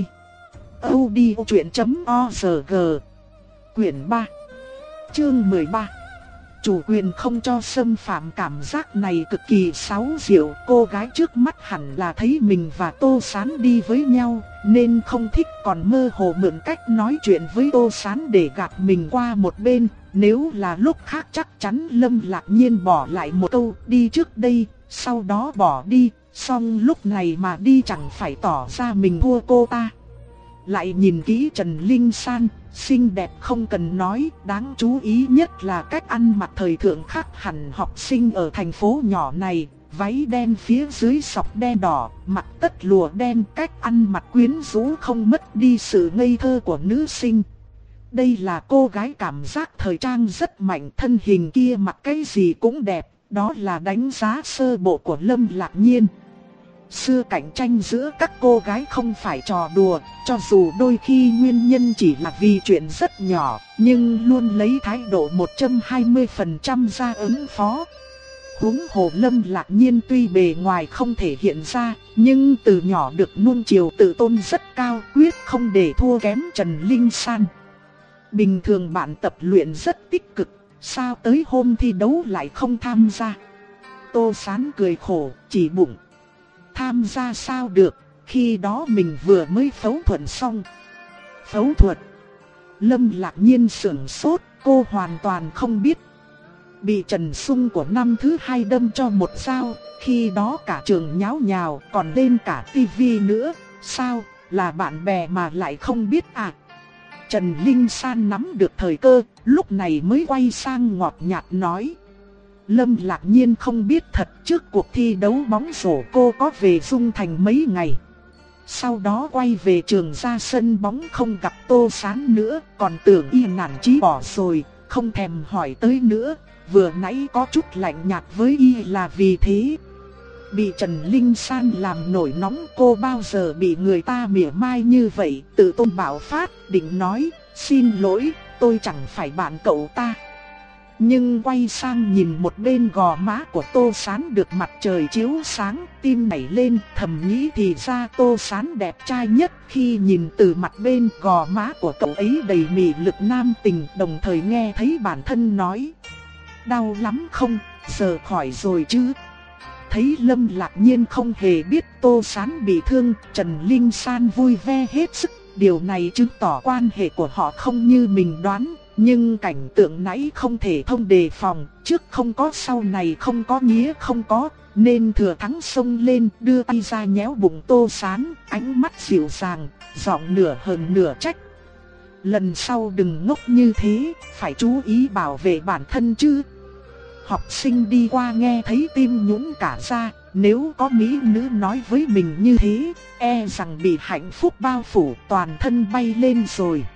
audiochuyện chấm org. Quyển ba, chương mười ba. Chủ quyền không cho xâm phạm. Cảm giác này cực kỳ xấu diệu. Cô gái trước mắt hẳn là thấy mình và Tô Sán đi với nhau nên không thích, còn mơ hồ mượn cách nói chuyện với Tô Sán để gạt mình qua một bên. Nếu là lúc khác chắc chắn Lâm Lạc Nhiên bỏ lại một câu đi trước đây, sau đó bỏ đi. Xong lúc này mà đi chẳng phải tỏ ra mình thua cô ta. Lại nhìn kỹ Trần Linh San, xinh đẹp không cần nói, đáng chú ý nhất là cách ăn mặc thời thượng khác hẳn học sinh ở thành phố nhỏ này. Váy đen phía dưới sọc đen đỏ, mặc tất lụa đen, cách ăn mặc quyến rũ không mất đi sự ngây thơ của nữ sinh. Đây là cô gái cảm giác thời trang rất mạnh, thân hình kia mặc cái gì cũng đẹp, đó là đánh giá sơ bộ của Lâm Lạc Nhiên. Xưa cạnh tranh giữa các cô gái không phải trò đùa, cho dù đôi khi nguyên nhân chỉ là vì chuyện rất nhỏ, nhưng luôn lấy thái độ một trăm hai mươi phần trăm ra ứng phó. Huống hồ Lâm Lạc Nhiên tuy bề ngoài không thể hiện ra, nhưng từ nhỏ được nuông chiều tự tôn rất cao, quyết không để thua kém Trần Linh San. Bình thường bạn tập luyện rất tích cực, sao tới hôm thi đấu lại không tham gia? Tô Sán cười khổ, chỉ bụng. Tham gia sao được, khi đó mình vừa mới phẫu thuật xong. Phẫu thuật? Lâm Lạc Nhiên sửng sốt, cô hoàn toàn không biết. Bị Trần Sung của năm thứ hai đâm cho một dao, khi đó cả trường nháo nhào, còn lên cả tivi nữa. Sao, là bạn bè mà lại không biết à? Trần Linh San nắm được thời cơ, lúc này mới quay sang ngọt nhạt nói. Lâm Lạc Nhiên không biết thật, trước cuộc thi đấu bóng rổ cô có về Dung Thành mấy ngày. Sau đó quay về trường ra sân bóng không gặp Tô Sán nữa, còn tưởng y nản chí bỏ rồi, không thèm hỏi tới nữa. Vừa nãy có chút lạnh nhạt với y là vì thế. Bị Trần Linh San làm nổi nóng, cô bao giờ bị người ta mỉa mai như vậy, tự tôn bạo phát, định nói, xin lỗi, tôi chẳng phải bạn cậu ta. Nhưng quay sang nhìn một bên gò má của Tô Sán được mặt trời chiếu sáng, tim nảy lên, thầm nghĩ thì ra Tô Sán đẹp trai nhất. Khi nhìn từ mặt bên, gò má của cậu ấy đầy mị lực nam tình, đồng thời nghe thấy bản thân nói. Đau lắm không, giờ khỏi rồi chứ? Thấy Lâm Lạc Nhiên không hề biết Tô Sán bị thương, Trần Linh San vui vẻ hết sức. Điều này chứng tỏ quan hệ của họ không như mình đoán. Nhưng cảnh tượng nãy không thể không đề phòng, trước không có sau này không có nghĩa không có, nên thừa thắng xông lên đưa tay ra nhéo bụng Tô Sán, ánh mắt dịu dàng, giọng nửa hờn nửa trách. Lần sau đừng ngốc như thế, phải chú ý bảo vệ bản thân chứ. Học sinh đi qua nghe thấy tim nhũn cả ra, nếu có mỹ nữ nói với mình như thế, e rằng bị hạnh phúc bao phủ toàn thân bay lên rồi.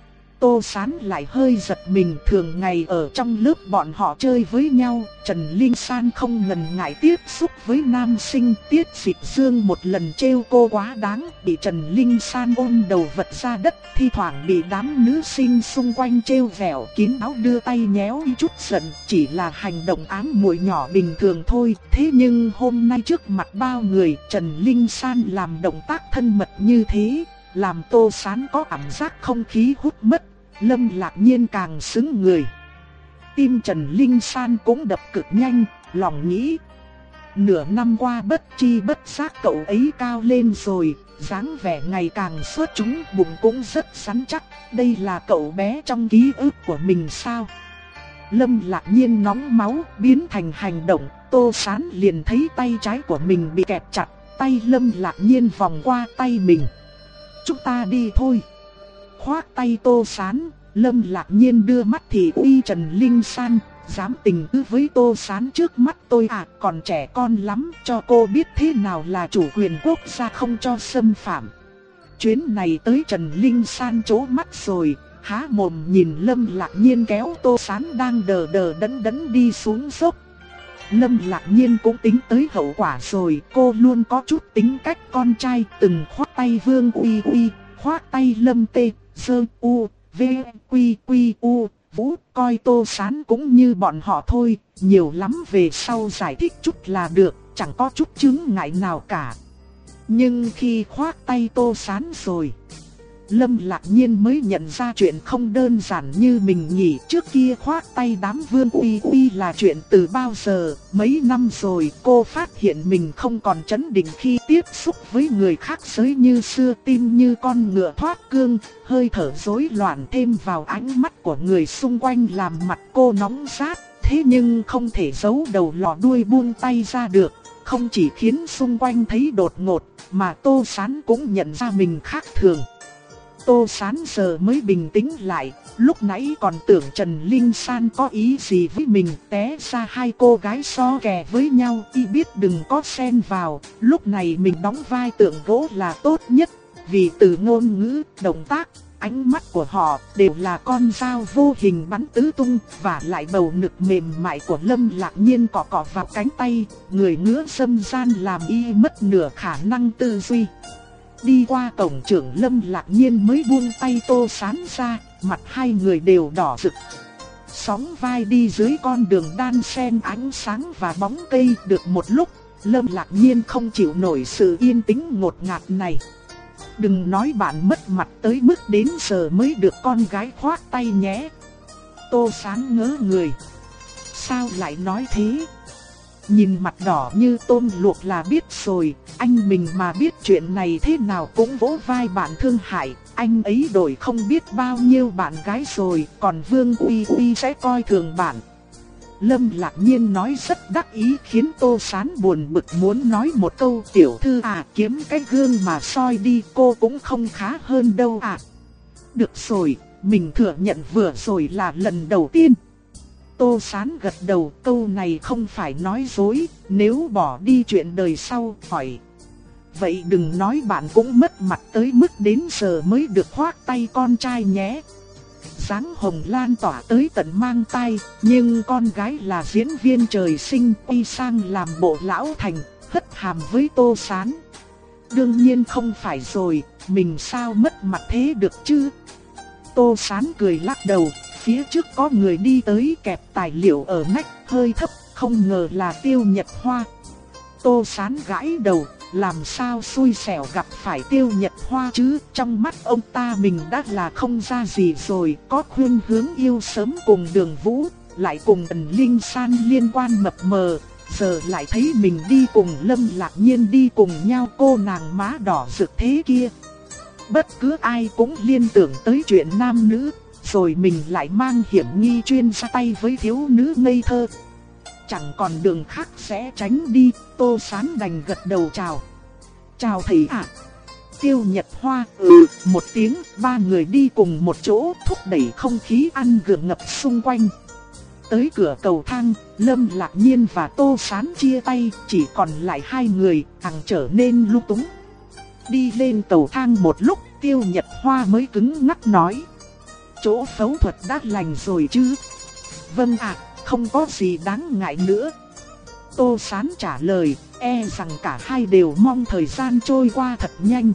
Tô Sán lại hơi giật mình, thường ngày ở trong lớp bọn họ chơi với nhau, Trần Linh San không ngần ngại tiếp xúc với nam sinh. Tiết Dịch Dương một lần trêu cô quá đáng, bị Trần Linh San ôm đầu vật ra đất, thi thoảng bị đám nữ sinh xung quanh trêu vẻo, kín áo đưa tay nhéo y chút giận, chỉ là hành động ám muội nhỏ bình thường thôi. Thế nhưng hôm nay trước mặt bao người, Trần Linh San làm động tác thân mật như thế, làm Tô Sán có cảm giác không khí hút mất. Lâm Lạc Nhiên càng sững người. Tim Trần Linh San cũng đập cực nhanh, lòng nghĩ. Nửa năm qua bất chi bất giác cậu ấy cao lên rồi, dáng vẻ ngày càng xuất chúng, bụng cũng rất rắn chắc. Đây là cậu bé trong ký ức của mình sao? Lâm Lạc Nhiên nóng máu biến thành hành động. Tô Sán liền thấy tay trái của mình bị kẹp chặt, tay Lâm Lạc Nhiên vòng qua tay mình. Chúng ta đi thôi. Khoác tay Tô Sán, Lâm Lạc Nhiên đưa mắt thì uy Trần Linh San, dám tình tư với Tô Sán trước mắt tôi à, còn trẻ con lắm, cho cô biết thế nào là chủ quyền quốc gia không cho xâm phạm. Chuyến này tới Trần Linh San chố mắt rồi, há mồm nhìn Lâm Lạc Nhiên kéo Tô Sán đang đờ đờ đẫn đẫn đi xuống dốc. Lâm Lạc Nhiên cũng tính tới hậu quả rồi, cô luôn có chút tính cách con trai, từng khoác tay Vương Uy Uy, khoác tay Lâm Tê. Sơ U, V, Quy, Quy, U, Vũ, coi Tô Sán cũng như bọn họ thôi, nhiều lắm về sau giải thích chút là được, chẳng có chút chướng ngại nào cả. Nhưng khi khoác tay Tô Sán rồi, Lâm Lạc Nhiên mới nhận ra chuyện không đơn giản như mình nghĩ. Trước kia khoác tay đám Vương Uy Uy là chuyện từ bao giờ, mấy năm rồi cô phát hiện mình không còn trấn định khi tiếp xúc với người khác giới như xưa. Tim như con ngựa thoát cương, hơi thở rối loạn thêm vào ánh mắt của người xung quanh làm mặt cô nóng rát. Thế nhưng không thể giấu đầu lò đuôi buông tay ra được, không chỉ khiến xung quanh thấy đột ngột, mà Tô Sán cũng nhận ra mình khác thường. Tô Sán giờ mới bình tĩnh lại, lúc nãy còn tưởng Trần Linh San có ý gì với mình, té ra hai cô gái so kè với nhau, y biết đừng có xen vào, lúc này mình đóng vai tượng gỗ là tốt nhất, vì từ ngôn ngữ, động tác, ánh mắt của họ đều là con dao vô hình bắn tứ tung, và lại bầu ngực mềm mại của Lâm Lạc Nhiên cọ cọ vào cánh tay, người ngứa dâm gian làm y mất nửa khả năng tư duy. Đi qua cổng trưởng, Lâm Lạc Nhiên mới buông tay Tô Sán ra, mặt hai người đều đỏ rực. Sóng vai đi dưới con đường đan xen ánh sáng và bóng cây được một lúc, Lâm Lạc Nhiên không chịu nổi sự yên tĩnh ngột ngạt này. Đừng nói bạn mất mặt tới mức đến giờ mới được con gái khoác tay nhé. Tô Sán ngớ người. Sao lại nói thế? Nhìn mặt đỏ như tôm luộc là biết rồi, anh mình mà biết chuyện này thế nào cũng vỗ vai bạn thương hại. Anh ấy đổi không biết bao nhiêu bạn gái rồi, còn Vương Uy Uy sẽ coi thường bạn. Lâm Lạc Nhiên nói rất đắc ý khiến Tô Sán buồn bực muốn nói một câu, tiểu thư à, kiếm cái gương mà soi đi, cô cũng không khá hơn đâu à. Được rồi, mình thừa nhận vừa rồi là lần đầu tiên. Tô Sán gật đầu, câu này không phải nói dối, nếu bỏ đi chuyện đời sau hỏi. Vậy đừng nói bạn cũng mất mặt tới mức đến giờ mới được khoác tay con trai nhé. Dáng hồng lan tỏa tới tận mang tai, nhưng con gái là diễn viên trời sinh, đi sang làm bộ lão thành, hất hàm với Tô Sán. Đương nhiên không phải rồi, mình sao mất mặt thế được chứ. Tô Sán cười lắc đầu, phía trước có người đi tới kẹp tài liệu ở nách, hơi thấp, không ngờ là Tiêu Nhật Hoa. Tô Sán gãi đầu, làm sao xui xẻo gặp phải Tiêu Nhật Hoa chứ, trong mắt ông ta mình đã là không ra gì rồi, có khuynh hướng yêu sớm cùng Đường Vũ, lại cùng Tần Linh San liên quan mập mờ, giờ lại thấy mình đi cùng Lâm Lạc Nhiên đi cùng nhau, cô nàng má đỏ rực thế kia. Bất cứ ai cũng liên tưởng tới chuyện nam nữ, rồi mình lại mang hiểm nghi chuyên ra tay với thiếu nữ ngây thơ. Chẳng còn đường khác sẽ tránh đi, Tô Sán đành gật đầu chào. Chào thầy ạ. Tiêu Nhật Hoa ừ một tiếng, ba người đi cùng một chỗ thúc đẩy không khí ăn gượng ngập xung quanh. Tới cửa cầu thang, Lâm Lạc Nhiên và Tô Sán chia tay, chỉ còn lại hai người, càng trở nên lung túng. Đi lên cầu thang một lúc, Tiêu Nhật Hoa mới cứng ngắc nói. Chỗ phẫu thuật đã lành rồi chứ? Vâng ạ, không có gì đáng ngại nữa. Tô Sán trả lời, e rằng cả hai đều mong thời gian trôi qua thật nhanh.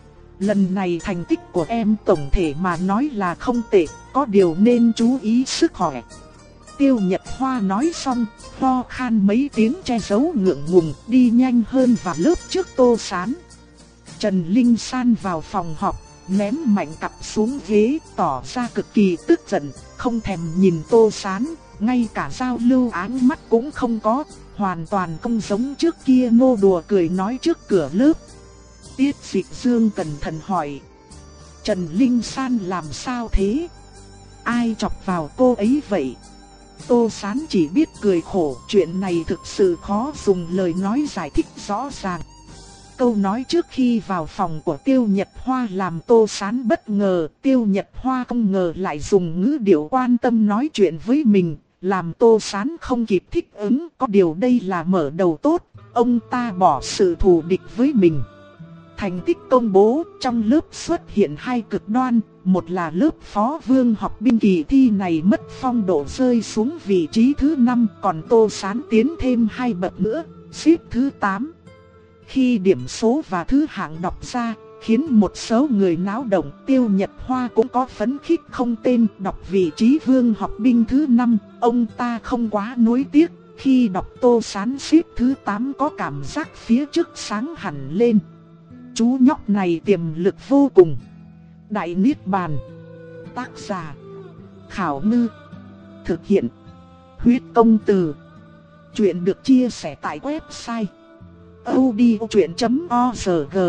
Lần này thành tích của em tổng thể mà nói là không tệ, có điều nên chú ý sức khỏe. Tiêu Nhật Hoa nói xong, ho khan mấy tiếng che giấu ngượng ngùng, đi nhanh hơn vào lớp trước Tô Sán. Trần Linh San vào phòng họp, ném mạnh cặp xuống ghế, tỏ ra cực kỳ tức giận, không thèm nhìn Tô Sán, ngay cả giao lưu áng mắt cũng không có, hoàn toàn không giống trước kia nô đùa cười nói trước cửa lớp. Tiết Dịch Dương cẩn thận hỏi, Trần Linh San làm sao thế? Ai chọc vào cô ấy vậy? Tô Sán chỉ biết cười khổ, chuyện này thực sự khó dùng lời nói giải thích rõ ràng. Câu nói trước khi vào phòng của Tiêu Nhật Hoa làm Tô Sán bất ngờ, Tiêu Nhật Hoa không ngờ lại dùng ngữ điệu quan tâm nói chuyện với mình, làm Tô Sán không kịp thích ứng, có điều đây là mở đầu tốt, ông ta bỏ sự thù địch với mình. Thành tích công bố, trong lớp xuất hiện hai cực đoan, một là lớp Phó Vương học binh kỳ thi này mất phong độ rơi xuống vị trí thứ năm, còn Tô Sán tiến thêm hai bậc nữa, xếp thứ tám. Khi điểm số và thứ hạng đọc ra, khiến một số người náo động, Tiêu Nhật Hoa cũng có phấn khích không tên, đọc vị trí Vương học binh thứ năm, ông ta không quá nuối tiếc, khi đọc Tô Sán xếp thứ tám có cảm giác phía trước sáng hẳn lên. Chú nhóc này tiềm lực vô cùng. Đại Niết Bàn. Tác giả Khảo Ngư. Thực hiện Huyết Công Từ. Chuyện được chia sẻ tại website audiochuyện chấm org.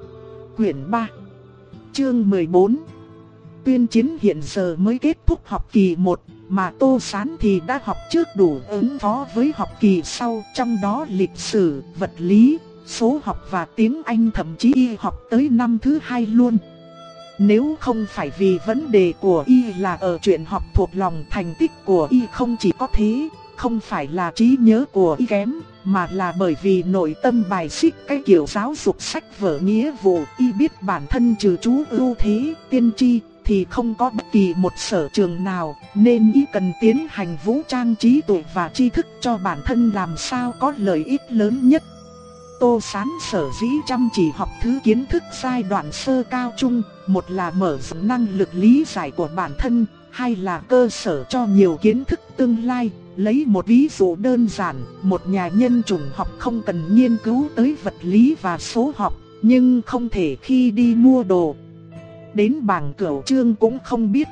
Quyển ba, chương mười bốn. Tuyên chiến hiện giờ mới kết thúc học kỳ một, mà Tô Sán thì đã học trước đủ ứng phó với học kỳ sau, trong đó lịch sử, vật lý, số học và tiếng Anh, thậm chí y học tới năm thứ hai luôn. Nếu không phải vì vấn đề của y là ở chuyện học thuộc lòng, thành tích của y không chỉ có thế, không phải là trí nhớ của y kém, mà là bởi vì nội tâm bài xích cái kiểu giáo dục sách vở nghĩa vụ. Y biết bản thân trừ chú ưu thế, tiên tri, thì không có bất kỳ một sở trường nào, nên y cần tiến hành vũ trang trí tuệ và tri thức cho bản thân làm sao có lợi ích lớn nhất. Tô Sán sở dĩ chăm chỉ học thứ kiến thức giai đoạn sơ cao trung, một là mở rộng năng lực lý giải của bản thân, hai là cơ sở cho nhiều kiến thức tương lai. Lấy một ví dụ đơn giản, một nhà nhân chủng học không cần nghiên cứu tới vật lý và số học, nhưng không thể khi đi mua đồ. Đến bảng cửu chương cũng không biết.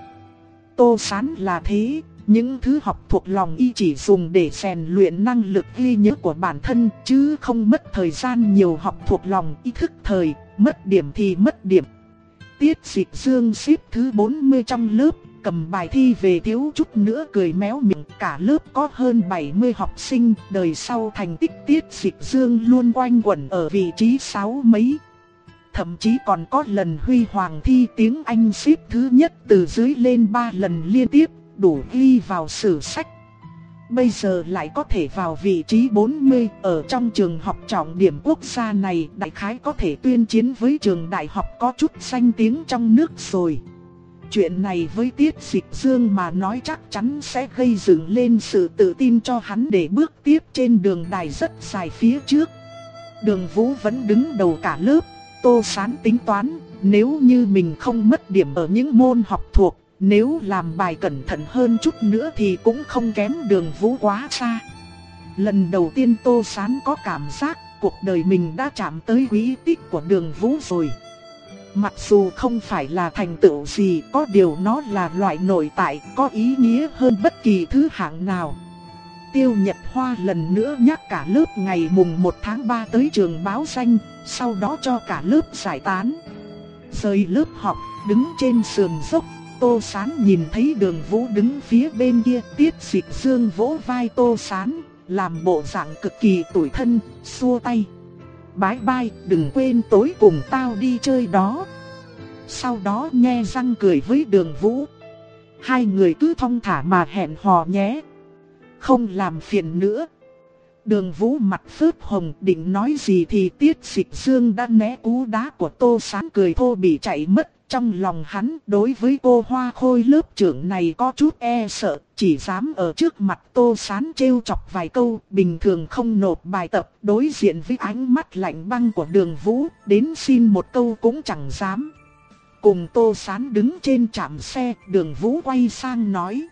Tô Sán là thế, những thứ học thuộc lòng y chỉ dùng để rèn luyện năng lực ghi nhớ của bản thân, chứ không mất thời gian nhiều học thuộc lòng y thức thời, mất điểm thì mất điểm. Tiết Dịch Dương xếp thứ bốn mươi trong lớp, cầm bài thi về thiếu chút nữa cười méo miệng. Cả lớp có hơn bảy mươi học sinh, đời sau thành tích Tiết Dịch Dương luôn quanh quẩn ở vị trí sáu mấy. Thậm chí còn có lần Huy Hoàng thi tiếng Anh xếp thứ nhất từ dưới lên ba lần liên tiếp, đủ ghi vào sử sách. Bây giờ lại có thể vào vị trí bốn mươi, ở trong trường học trọng điểm quốc gia này, đại khái có thể tuyên chiến với trường đại học có chút danh tiếng trong nước rồi. Chuyện này với Tiết Dịch Dương mà nói chắc chắn sẽ gây dựng lên sự tự tin cho hắn để bước tiếp trên đường đài rất dài phía trước. Đường Vũ vẫn đứng đầu cả lớp. Tô Sán tính toán, nếu như mình không mất điểm ở những môn học thuộc, nếu làm bài cẩn thận hơn chút nữa thì cũng không kém Đường Vũ quá xa. Lần đầu tiên Tô Sán có cảm giác cuộc đời mình đã chạm tới quỹ tích của Đường Vũ rồi. Mặc dù không phải là thành tựu gì, có điều nó là loại nội tại, có ý nghĩa hơn bất kỳ thứ hạng nào. Tiêu Nhật Hoa lần nữa nhắc cả lớp ngày mùng một tháng ba tới trường báo danh, sau đó cho cả lớp giải tán. Rời lớp học, đứng trên sườn dốc, Tô Sán nhìn thấy Đường Vũ đứng phía bên kia. Tiết Dịch Dương vỗ vai Tô Sán, làm bộ dạng cực kỳ tủi thân, xua tay. Bái bai, đừng quên tối cùng tao đi chơi đó. Sau đó nhe răng cười với Đường Vũ. Hai người cứ thong thả mà hẹn hò nhé, không làm phiền nữa. Đường Vũ mặt phớt hồng định nói gì thì Tiết Dịch Dương đã né cú đá của Tô Sán cười thô bỉ chạy mất. Trong lòng hắn đối với cô Hoa Khôi lớp trưởng này có chút e sợ, chỉ dám ở trước mặt Tô Sán trêu chọc vài câu, bình thường không nộp bài tập, đối diện với ánh mắt lạnh băng của Đường Vũ, đến xin một câu cũng chẳng dám. Cùng Tô Sán đứng trên trạm xe, Đường Vũ quay sang nói: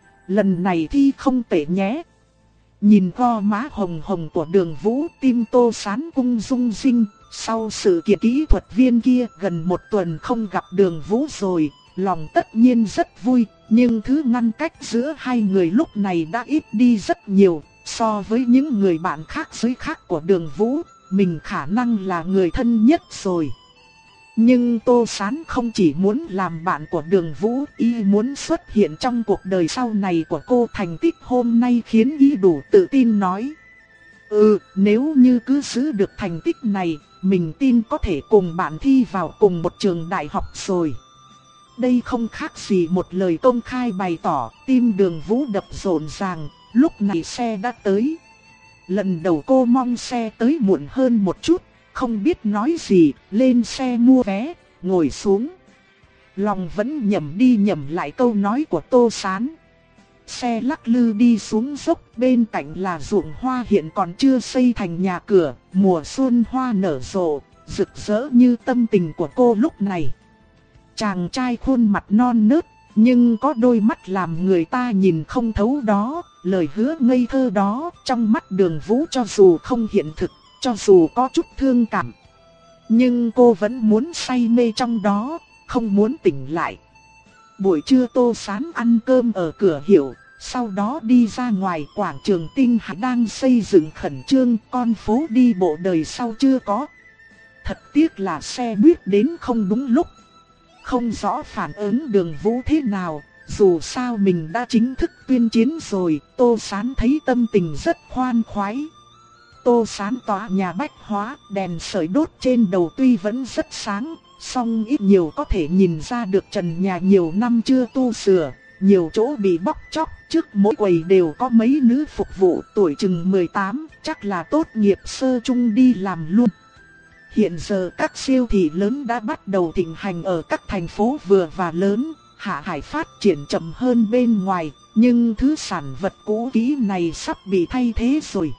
lần này thi không tệ nhé. Nhìn gò má hồng hồng của Đường Vũ, tim Tô Sán cung rung rinh. Sau sự kiện kỹ thuật viên kia gần một tuần không gặp Đường Vũ rồi, lòng tất nhiên rất vui, nhưng thứ ngăn cách giữa hai người lúc này đã ít đi rất nhiều. So với những người bạn khác giới khác của Đường Vũ, mình khả năng là người thân nhất rồi. Nhưng Tô Sán không chỉ muốn làm bạn của Đường Vũ, y muốn xuất hiện trong cuộc đời sau này của cô. Thành tích hôm nay khiến y đủ tự tin nói: Ừ, nếu như cứ giữ được thành tích này, mình tin có thể cùng bạn thi vào cùng một trường đại học rồi. Đây không khác gì một lời công khai bày tỏ. Tim Đường Vũ đập rộn ràng, lúc này xe đã tới. Lần đầu cô mong xe tới muộn hơn một chút, không biết nói gì, lên xe mua vé, ngồi xuống. Lòng vẫn nhẩm đi nhẩm lại câu nói của Tô Sán. Xe lắc lư đi xuống dốc, bên cạnh là ruộng hoa hiện còn chưa xây thành nhà cửa, mùa xuân hoa nở rộ, rực rỡ như tâm tình của cô lúc này. Chàng trai khuôn mặt non nớt, nhưng có đôi mắt làm người ta nhìn không thấu đó, lời hứa ngây thơ đó, trong mắt Đường Vũ cho dù không hiện thực, cho dù có chút thương cảm, nhưng cô vẫn muốn say mê trong đó, không muốn tỉnh lại. Buổi trưa Tô Sán ăn cơm ở cửa hiệu, sau đó đi ra ngoài. Quảng trường Tinh Hải đang xây dựng khẩn trương, con phố đi bộ đời sau chưa có. Thật tiếc là xe buýt đến không đúng lúc. Không rõ phản ứng Đường Vũ thế nào, dù sao mình đã chính thức tuyên chiến rồi. Tô Sán thấy tâm tình rất khoan khoái. Tô Sán tòa nhà bách hóa, đèn sưởi đốt trên đầu tuy vẫn rất sáng, song ít nhiều có thể nhìn ra được trần nhà nhiều năm chưa tu sửa, nhiều chỗ bị bóc chóc. Trước mỗi quầy đều có mấy nữ phục vụ tuổi chừng mười tám, chắc là tốt nghiệp sơ trung đi làm luôn. Hiện giờ các siêu thị lớn đã bắt đầu thịnh hành ở các thành phố vừa và lớn. Hạ Hải phát triển chậm hơn bên ngoài, nhưng thứ sản vật cũ kỹ này sắp bị thay thế rồi.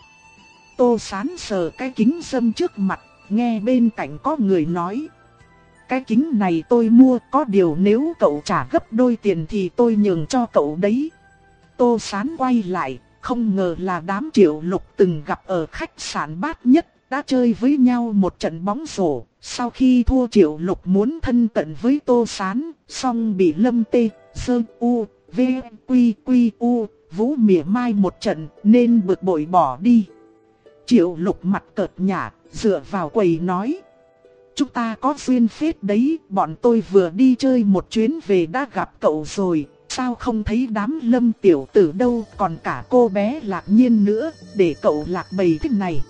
Tô Sán sờ cái kính râm trước mặt, nghe bên cạnh có người nói: cái kính này tôi mua, có điều nếu cậu trả gấp đôi tiền thì tôi nhường cho cậu đấy. Tô Sán quay lại, không ngờ là đám Triệu Lục từng gặp ở khách sạn Bát Nhất. đã chơi với nhau một trận bóng rổ. Sau khi thua Triệu Lục muốn thân cận với Tô Sán, song bị Lâm Tê, Sơ U, V, Quy, Quy, U, Vũ mỉa mai một trận nên bực bội bỏ đi. Triệu Lục mặt cợt nhả, dựa vào quầy nói: chúng ta có duyên phết đấy, bọn tôi vừa đi chơi một chuyến về đã gặp cậu rồi, sao không thấy đám Lâm tiểu tử đâu, còn cả cô bé Lạc Nhiên nữa, để cậu lạc bầy thế này.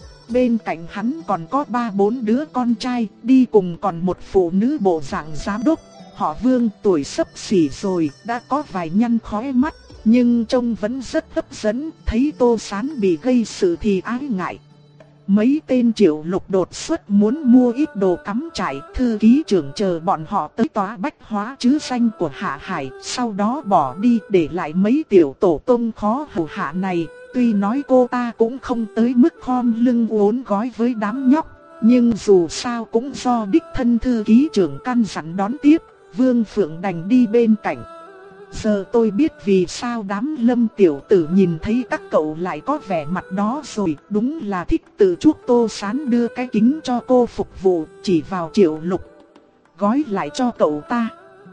Bên cạnh hắn còn có ba bốn đứa con trai, đi cùng còn một phụ nữ bộ dạng giám đốc, họ Vương tuổi xấp xỉ rồi, đã có vài nhăn khóe mắt, nhưng trông vẫn rất hấp dẫn, thấy Tô Sán bị gây sự thì ái ngại. Mấy tên Triệu Lục đột xuất muốn mua ít đồ cắm trại, thư ký trưởng chờ bọn họ tới tòa bách hóa chứ danh của Hạ Hải, sau đó bỏ đi để lại mấy tiểu tổ tông khó hầu hạ này. Tuy nói cô ta cũng không tới mức khom lưng uốn gói với đám nhóc, nhưng dù sao cũng do đích thân thư ký trưởng căn dặn đón tiếp, Vương Phượng đành đi bên cạnh. Giờ tôi biết vì sao đám Lâm tiểu tử nhìn thấy các cậu lại có vẻ mặt đó rồi, đúng là thích tự chuốc. Tô Sán đưa cái kính cho cô phục vụ, chỉ vào Triệu Lục: gói lại cho cậu ta.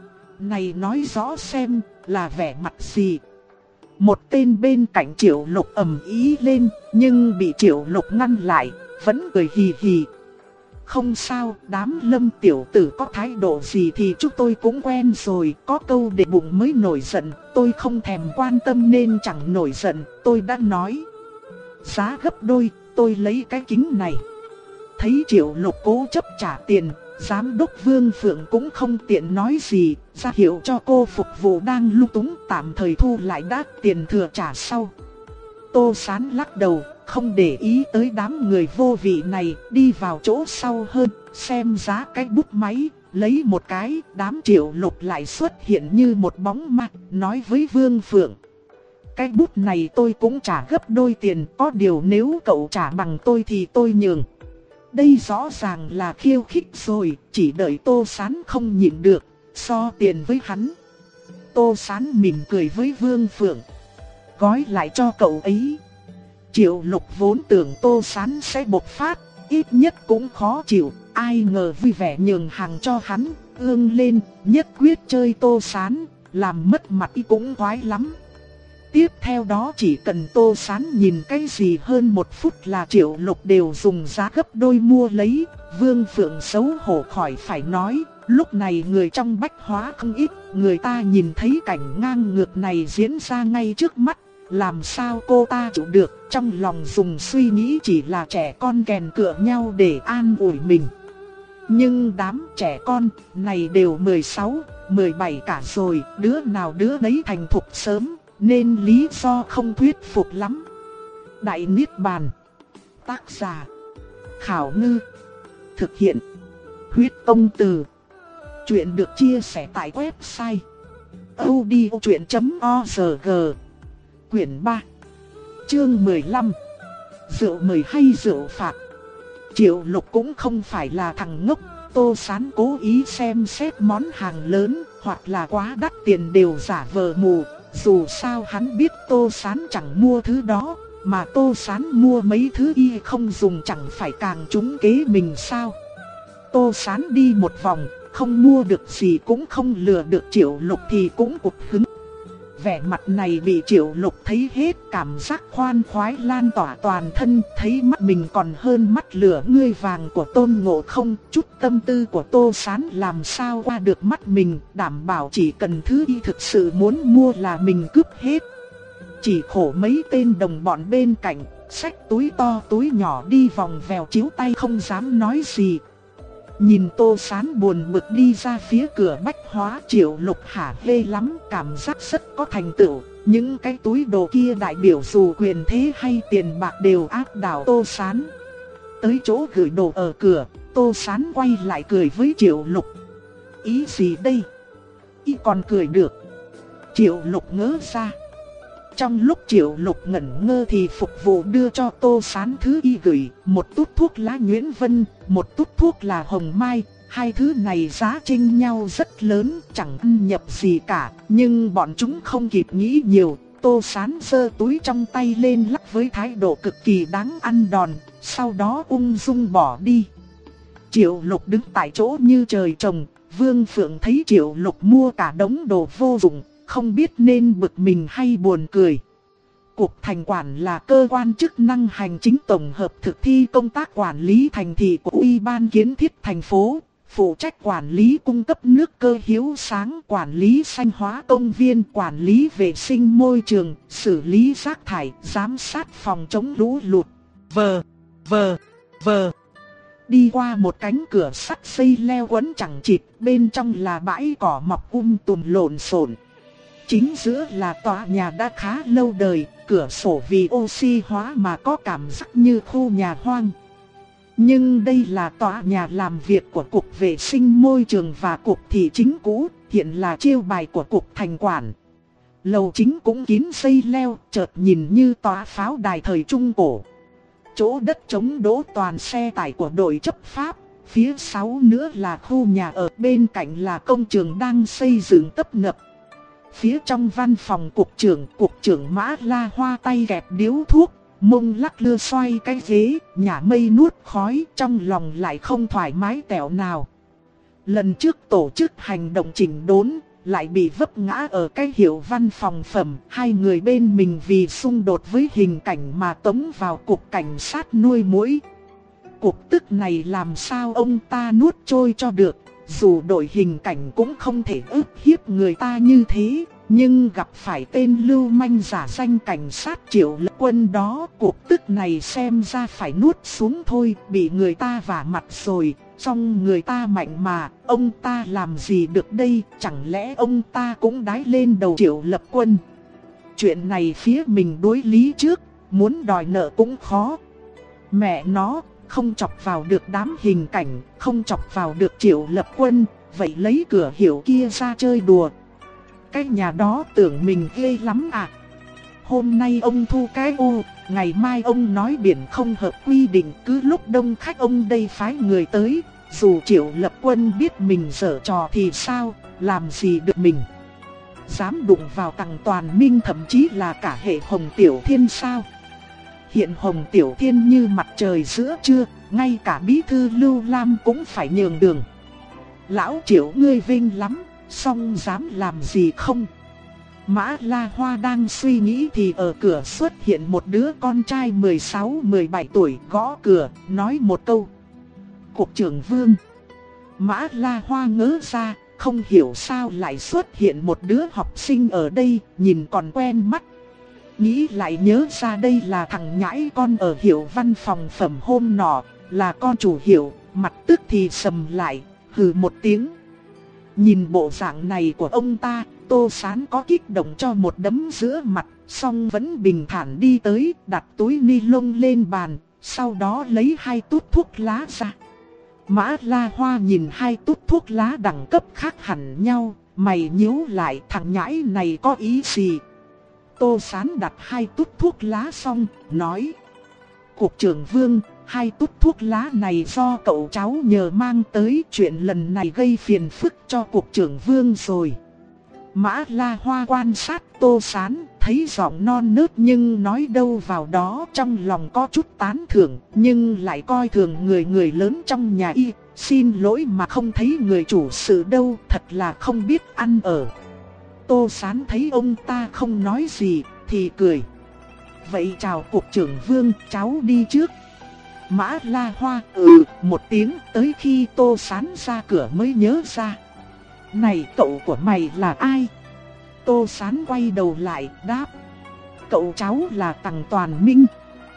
Này nói rõ xem, là vẻ mặt gì? Một tên bên cạnh Triệu Lục ầm ý lên, nhưng bị Triệu Lục ngăn lại, vẫn cười hì hì. Không sao, đám Lâm tiểu tử có thái độ gì thì chúng tôi cũng quen rồi, có câu để bụng mới nổi giận, tôi không thèm quan tâm nên chẳng nổi giận, tôi đã nói. Giá gấp đôi, tôi lấy cái kính này. Thấy Triệu Lục cố chấp trả tiền, giám đốc Vương Phượng cũng không tiện nói gì, ra hiệu cho cô phục vụ đang lung túng tạm thời thu lại đã, tiền thừa trả sau. Tô Sán lắc đầu, không để ý tới đám người vô vị này, đi vào chỗ sau hơn, xem giá cái bút máy, lấy một cái, đám Triệu Lục lại xuất hiện như một bóng ma, nói với Vương Phượng: cái bút này tôi cũng trả gấp đôi tiền, có điều nếu cậu trả bằng tôi thì tôi nhường. Đây rõ ràng là khiêu khích rồi, chỉ đợi Tô Sán không nhịn được, so tiền với hắn. Tô Sán mỉm cười với Vương Phượng: gói lại cho cậu ấy. Triệu Lục vốn tưởng Tô Sán sẽ bộc phát, ít nhất cũng khó chịu, ai ngờ vui vẻ nhường hàng cho hắn, ương lên, nhất quyết chơi Tô Sán, làm mất mặt y cũng khoái lắm. Tiếp theo đó chỉ cần Tô Sán nhìn cái gì hơn một phút là Triệu Lục đều dùng giá gấp đôi mua lấy. Vương Phượng xấu hổ khỏi phải nói, lúc này người trong bách hóa không ít, người ta nhìn thấy cảnh ngang ngược này diễn ra ngay trước mắt, làm sao cô ta chịu được, trong lòng dùng suy nghĩ chỉ là trẻ con kèn cựa nhau để an ủi mình. Nhưng đám trẻ con này đều mười sáu, mười bảy cả rồi, đứa nào đứa nấy thành thục sớm, nên lý do không thuyết phục lắm. Đại Niết Bàn. Tác giả: Khảo Ngư. Thực hiện: Huyết Công Từ. Chuyện được chia sẻ tại website audiochuyện chấm org. Quyển ba, chương mười lăm. Rượu mời hay rượu phạt. Triệu Lục cũng không phải là thằng ngốc, Tô Sán cố ý xem xét món hàng lớn hoặc là quá đắt tiền đều giả vờ mù. Dù sao hắn biết Tô Sán chẳng mua thứ đó, mà Tô Sán mua mấy thứ y không dùng chẳng phải càng trúng kế mình sao. Tô Sán đi một vòng, không mua được gì cũng không lừa được Triệu Lục thì cũng cục hứng. Vẻ mặt này bị Triệu Lục thấy hết, cảm giác khoan khoái lan tỏa toàn thân, thấy mắt mình còn hơn mắt lửa ngươi vàng của Tôn Ngộ Không, chút tâm tư của Tô Sán làm sao qua được mắt mình, đảm bảo chỉ cần thứ y thực sự muốn mua là mình cướp hết. Chỉ khổ mấy tên đồng bọn bên cạnh, xách túi to túi nhỏ đi vòng vèo chiếu tay không dám nói gì. Nhìn Tô Sán buồn bực đi ra phía cửa bách hóa, Triệu Lục hả hê lắm, cảm giác rất có thành tựu. Những cái túi đồ kia đại biểu dù quyền thế hay tiền bạc đều áp đảo Tô Sán. Tới chỗ gửi đồ ở cửa, Tô Sán quay lại cười với Triệu Lục: ý gì đây? Y còn cười được. Triệu Lục ngớ ra. Trong lúc Triệu Lục ngẩn ngơ thì phục vụ đưa cho Tô Sán thứ y gửi, một tút thuốc lá nhuyễn vân, một tút thuốc là hồng mai. Hai thứ này giá chênh nhau rất lớn, chẳng ăn nhập gì cả, nhưng bọn chúng không kịp nghĩ nhiều. Tô Sán giơ túi trong tay lên lắc với thái độ cực kỳ đáng ăn đòn, sau đó ung dung bỏ đi. Triệu Lục đứng tại chỗ như trời trồng, Vương Phượng thấy Triệu Lục mua cả đống đồ vô dụng, không biết nên bực mình hay buồn cười. Cục Thành quản là cơ quan chức năng hành chính tổng hợp thực thi công tác quản lý thành thị của Ủy ban Kiến thiết thành phố, phụ trách quản lý cung cấp nước cơ hiếu sáng, quản lý xanh hóa công viên, quản lý vệ sinh môi trường, xử lý rác thải, giám sát phòng chống lũ lụt. Vờ, vờ, vờ. Đi qua một cánh cửa sắt xây leo quấn chẳng chịt, bên trong là bãi cỏ mọc um tùm lộn xộn. Chính giữa là tòa nhà đã khá lâu đời, cửa sổ vì oxy hóa mà có cảm giác như khu nhà hoang. Nhưng đây là tòa nhà làm việc của Cục Vệ sinh Môi trường và Cục Thị chính cũ, hiện là chiêu bài của Cục Thành quản. Lầu chính cũng kín xây leo, chợt nhìn như tòa pháo đài thời Trung Cổ. Chỗ đất trống đỗ toàn xe tải của đội chấp pháp, phía sau nữa là khu nhà ở, bên cạnh là công trường đang xây dựng tấp nập. Phía trong văn phòng cục trưởng, cục trưởng Mã La Hoa tay kẹp điếu thuốc, mông lắc lư xoay cái ghế, nhả mây nuốt khói, trong lòng lại không thoải mái tẹo nào. Lần trước tổ chức hành động chỉnh đốn, lại bị vấp ngã ở cái hiệu văn phòng phẩm, hai người bên mình vì xung đột với hình cảnh mà tống vào cục cảnh sát nuôi muỗi. Cục tức này làm sao ông ta nuốt trôi cho được, dù đội hình cảnh cũng không thể ức hiếp người ta như thế, nhưng gặp phải tên lưu manh giả danh cảnh sát Triệu Lập Quân đó, cục tức này xem ra phải nuốt xuống thôi, bị người ta vả mặt rồi. Song người ta mạnh mà, ông ta làm gì được đây, chẳng lẽ ông ta cũng đái lên đầu Triệu Lập Quân. Chuyện này phía mình đối lý trước, muốn đòi nợ cũng khó. Mẹ nó, không chọc vào được đám hình cảnh, không chọc vào được Triệu Lập Quân, vậy lấy cửa hiệu kia ra chơi đùa. Cái nhà đó tưởng mình ghê lắm à. Hôm nay ông thu cái ô, ngày mai ông nói biển không hợp quy định, cứ lúc đông khách ông đây phái người tới. Dù Triệu Lập Quân biết mình giở trò thì sao, làm gì được mình. Dám đụng vào Tằng Toàn Minh, thậm chí là cả hệ Hồng Tiểu Thiên sao. Hiện Hồng Tiểu Thiên như mặt trời giữa trưa, ngay cả bí thư Lưu Lam cũng phải nhường đường. Lão Triệu ngươi vinh lắm, song dám làm gì không? Mã La Hoa đang suy nghĩ thì ở cửa xuất hiện một đứa con trai mười sáu mười bảy tuổi, gõ cửa, nói một câu. Cục trưởng Vương. Mã La Hoa ngớ ra, không hiểu sao lại xuất hiện một đứa học sinh ở đây, nhìn còn quen mắt. Nghĩ lại nhớ ra đây là thằng nhãi con ở hiệu văn phòng phẩm hôm nọ, là con chủ hiệu, mặt tức thì sầm lại, hừ một tiếng. Nhìn bộ dạng này của ông ta, Tô Sán có kích động cho một đấm giữa mặt, song vẫn bình thản đi tới, đặt túi ni lông lên bàn, sau đó lấy hai tút thuốc lá ra. Mã La Hoa nhìn hai tút thuốc lá đẳng cấp khác hẳn nhau, mày nhíu lại, thằng nhãi này có ý gì? Tô Sán đặt hai tút thuốc lá xong, nói. Cục trưởng Vương, hai tút thuốc lá này do cậu cháu nhờ mang tới, chuyện lần này gây phiền phức cho cục trưởng Vương rồi. Mã La Hoa quan sát Tô Sán, thấy giọng non nớt nhưng nói đâu vào đó, trong lòng có chút tán thưởng, nhưng lại coi thường người người lớn trong nhà y. Xin lỗi mà không thấy người chủ sự đâu, thật là không biết ăn ở. Tô Sán thấy ông ta không nói gì, thì cười. Vậy chào cục trưởng Vương, cháu đi trước. Mã La Hoa ừ một tiếng, tới khi Tô Sán ra cửa mới nhớ ra. Này, cậu của mày là ai? Tô Sán quay đầu lại, đáp. Cậu cháu là Tằng Toàn Minh.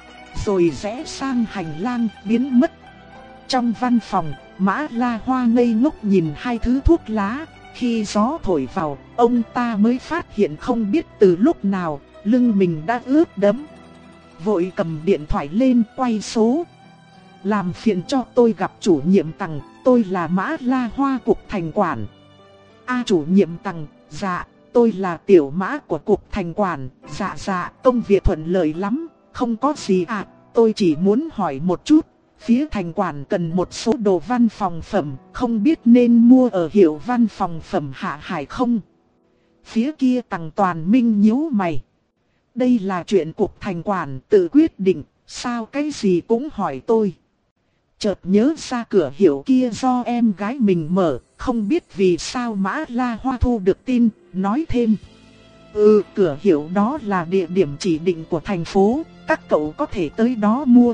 Rồi rẽ sang hành lang, biến mất. Trong văn phòng, Mã La Hoa ngây ngốc nhìn hai thứ thuốc lá. Khi gió thổi vào, ông ta mới phát hiện không biết từ lúc nào, lưng mình đã ướt đẫm. Vội cầm điện thoại lên, quay số. Làm phiền cho tôi gặp chủ nhiệm Tằng, tôi là Mã La Hoa, Cục Thành quản. A chủ nhiệm Tằng, dạ, tôi là tiểu Mã của Cục Thành quản. Dạ dạ, công việc thuận lợi lắm, không có gì ạ, à, tôi chỉ muốn hỏi một chút. Phía Thành quản cần một số đồ văn phòng phẩm, không biết nên mua ở hiệu văn phòng phẩm Hạ Hải không? Phía kia Tằng Toàn Minh nhíu mày. Đây là chuyện Cục Thành quản tự quyết định, Sao cái gì cũng hỏi tôi. Chợt nhớ ra cửa hiệu kia do em gái mình mở, không biết vì sao Mã La Hoa thu được tin, nói thêm. Ừ, cửa hiệu đó là địa điểm chỉ định của thành phố, các cậu có thể tới đó mua.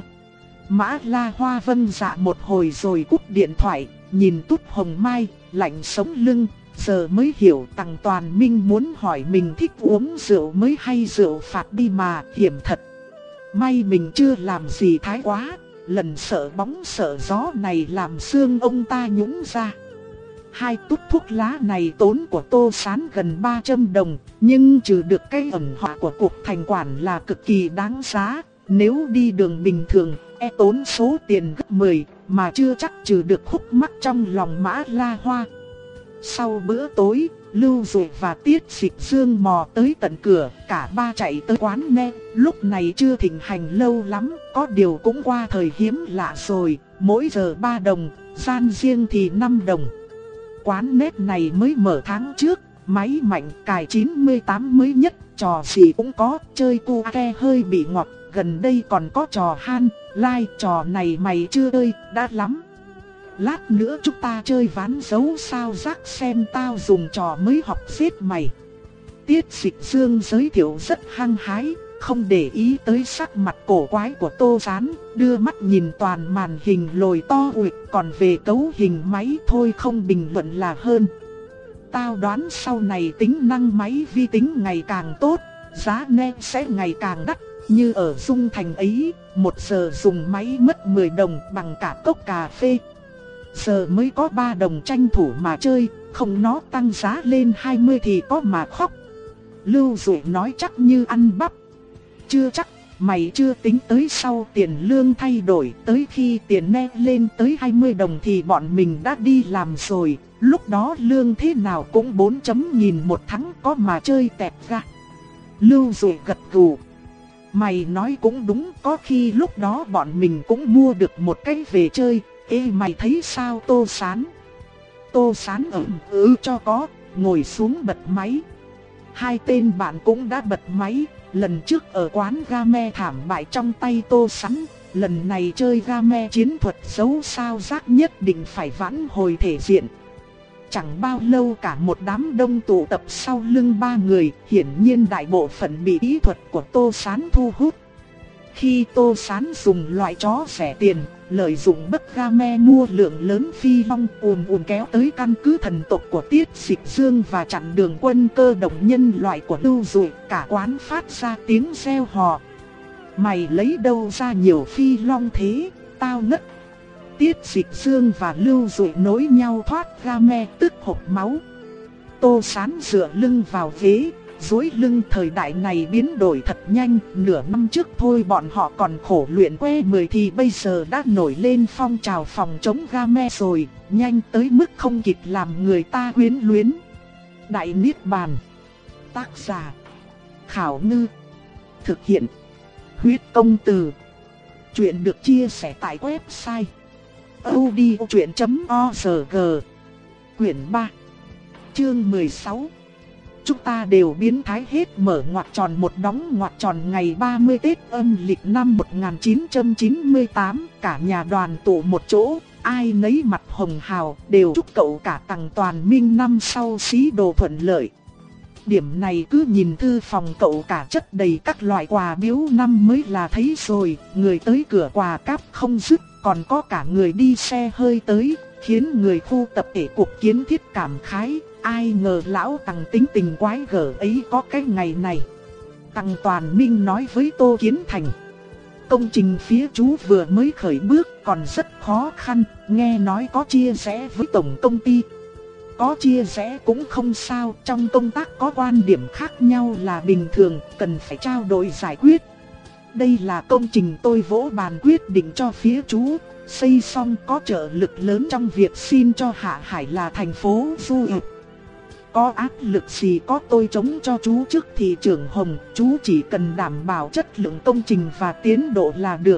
Mã La Hoa vâng dạ một hồi rồi cúp điện thoại, nhìn Tút Hồng Mai, lạnh sống lưng, giờ mới hiểu Tằng Toàn Minh muốn hỏi mình thích uống rượu mới hay rượu phạt đi mà, hiểm thật. May mình chưa làm gì thái quá, lần sợ bóng sợ gió này làm xương ông ta nhũn ra. Hai tút thuốc lá này tốn của Tô Sán gần ba trăm đồng, nhưng trừ được cái ẩn họa của cuộc thành quản là cực kỳ đáng giá. Nếu đi đường bình thường, e tốn số tiền gấp mười, mà chưa chắc trừ được khúc mắc trong lòng Mã La Hoa. Sau bữa tối, Lưu Dụ và Tiết Dịch Dương mò tới tận cửa, cả ba chạy tới quán nghe. Lúc này chưa thịnh hành lâu lắm, có điều cũng qua thời hiếm lạ rồi, mỗi giờ ba đồng, gian riêng thì năm đồng. Quán nét này mới mở tháng trước, máy mạnh cài chín mươi tám mới nhất, trò gì cũng có, chơi cu ke hơi bị ngọt, gần đây còn có trò han, lai, trò này mày chưa chơi, đã lắm. Lát nữa chúng ta chơi ván dấu sao rác xem tao dùng trò mới học giết mày. Tiết Dịch Dương giới thiệu rất hăng hái, không để ý tới sắc mặt cổ quái của Tô Sán, đưa mắt nhìn toàn màn hình lồi to uịch, còn về cấu hình máy thôi không bình luận là hơn. Tao đoán sau này tính năng máy vi tính ngày càng tốt, giá nét sẽ ngày càng đắt, như ở Dung Thành ấy, một giờ dùng máy mất mười đồng bằng cả cốc cà phê. Giờ mới có ba đồng tranh thủ mà chơi, không nó tăng giá lên hai mươi thì có mà khóc. Lưu Dụ nói chắc như ăn bắp. Chưa chắc, mày chưa tính tới sau tiền lương thay đổi, tới khi tiền nét lên tới hai mươi đồng thì bọn mình đã đi làm rồi, lúc đó lương thế nào cũng bốn chấm nghìn một tháng có mà chơi tẹt ra. Lưu Dụ gật gù. Mày nói cũng đúng, có khi lúc đó bọn mình cũng mua được một cái về chơi. Ê mày thấy sao Tô Sán? Tô Sán ậm ừ cho có, ngồi xuống bật máy. Hai tên bạn cũng đã bật máy. Lần trước ở quán game thảm bại trong tay Tô Sán, lần này chơi game chiến thuật dấu sao rác nhất định phải vãn hồi thể diện. Chẳng bao lâu cả một đám đông tụ tập sau lưng ba người, hiển nhiên đại bộ phận bị kỹ thuật của Tô Sán thu hút. Khi Tô Sán dùng loại chó rẻ tiền, lợi dụng bất game mua lượng lớn phi long ùn ùn kéo tới căn cứ thần tộc của Tiết Dịch Dương và chặn đường quân cơ động nhân loại của Lưu Dụ, cả quán phát ra tiếng reo hò. Mày lấy đâu ra nhiều phi long thế, tao ngất. Tiết Dịch Dương và Lưu Dụ nối nhau thoát game tức hộc máu. Tô Sán dựa lưng vào ghế. Dối lưng thời đại này biến đổi thật nhanh, nửa năm trước thôi bọn họ còn khổ luyện que mười thì bây giờ đã nổi lên phong trào phòng chống game rồi, nhanh tới mức không kịp làm người ta quyến luyến. Đại Niết Bàn. Tác giả Khảo Ngư. Thực hiện Huyết Công Từ. Chuyện được chia sẻ tại website audiochuyện chấm org. Quyển ba. Chương mười sáu. Chúng ta đều biến thái hết, mở ngoặc tròn một đóng ngoặc tròn ngày ba mươi Tết âm lịch năm một nghìn chín trăm chín mươi tám, cả nhà đoàn tụ một chỗ, ai nấy mặt hồng hào, đều chúc cậu cả Tằng Toàn Minh năm sau xí đồ thuận lợi. Điểm này cứ nhìn thư phòng cậu cả chất đầy các loại quà biếu năm mới là thấy rồi, người tới cửa quà cáp không dứt, còn có cả người đi xe hơi tới, khiến người khu tập thể cuộc kiến thiết cảm khái. Ai ngờ lão Tằng tính tình quái gở ấy có cái ngày này. Tằng Toàn Minh nói với Tô Kiến Thành. Công trình phía chú vừa mới khởi bước còn rất khó khăn, nghe nói có chia rẽ với tổng công ty. Có chia rẽ cũng không sao, trong công tác có quan điểm khác nhau là bình thường, cần phải trao đổi giải quyết. Đây là công trình tôi vỗ bàn quyết định cho phía chú. Xây xong có trợ lực lớn trong việc xin cho Hạ Hải là thành phố du lịch. Có áp lực gì có tôi chống cho chú trước thị trưởng Hồng, chú chỉ cần đảm bảo chất lượng công trình và tiến độ là được.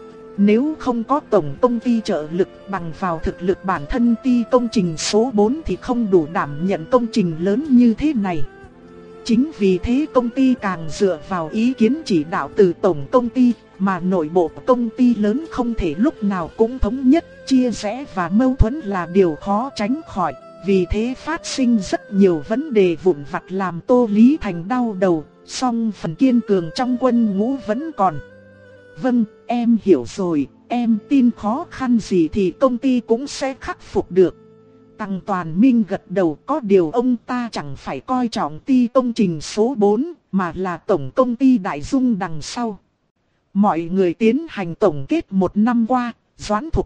Nếu không có tổng công ty trợ lực bằng vào thực lực bản thân ty công trình số bốn thì không đủ đảm nhận công trình lớn như thế này. Chính vì thế công ty càng dựa vào ý kiến chỉ đạo từ tổng công ty, mà nội bộ công ty lớn không thể lúc nào cũng thống nhất, chia rẽ và mâu thuẫn là điều khó tránh khỏi. Vì thế phát sinh rất nhiều vấn đề vụn vặt làm Tô Lý Thành đau đầu, song phần kiên cường trong quân ngũ vẫn còn. Vâng, em hiểu rồi, em tin khó khăn gì thì công ty cũng sẽ khắc phục được. Tăng Toàn Minh gật đầu, có điều ông ta chẳng phải coi trọng ty công trình số bốn, mà là tổng công ty Đại Dung đằng sau. Mọi người tiến hành tổng kết một năm qua, Doãn Thục.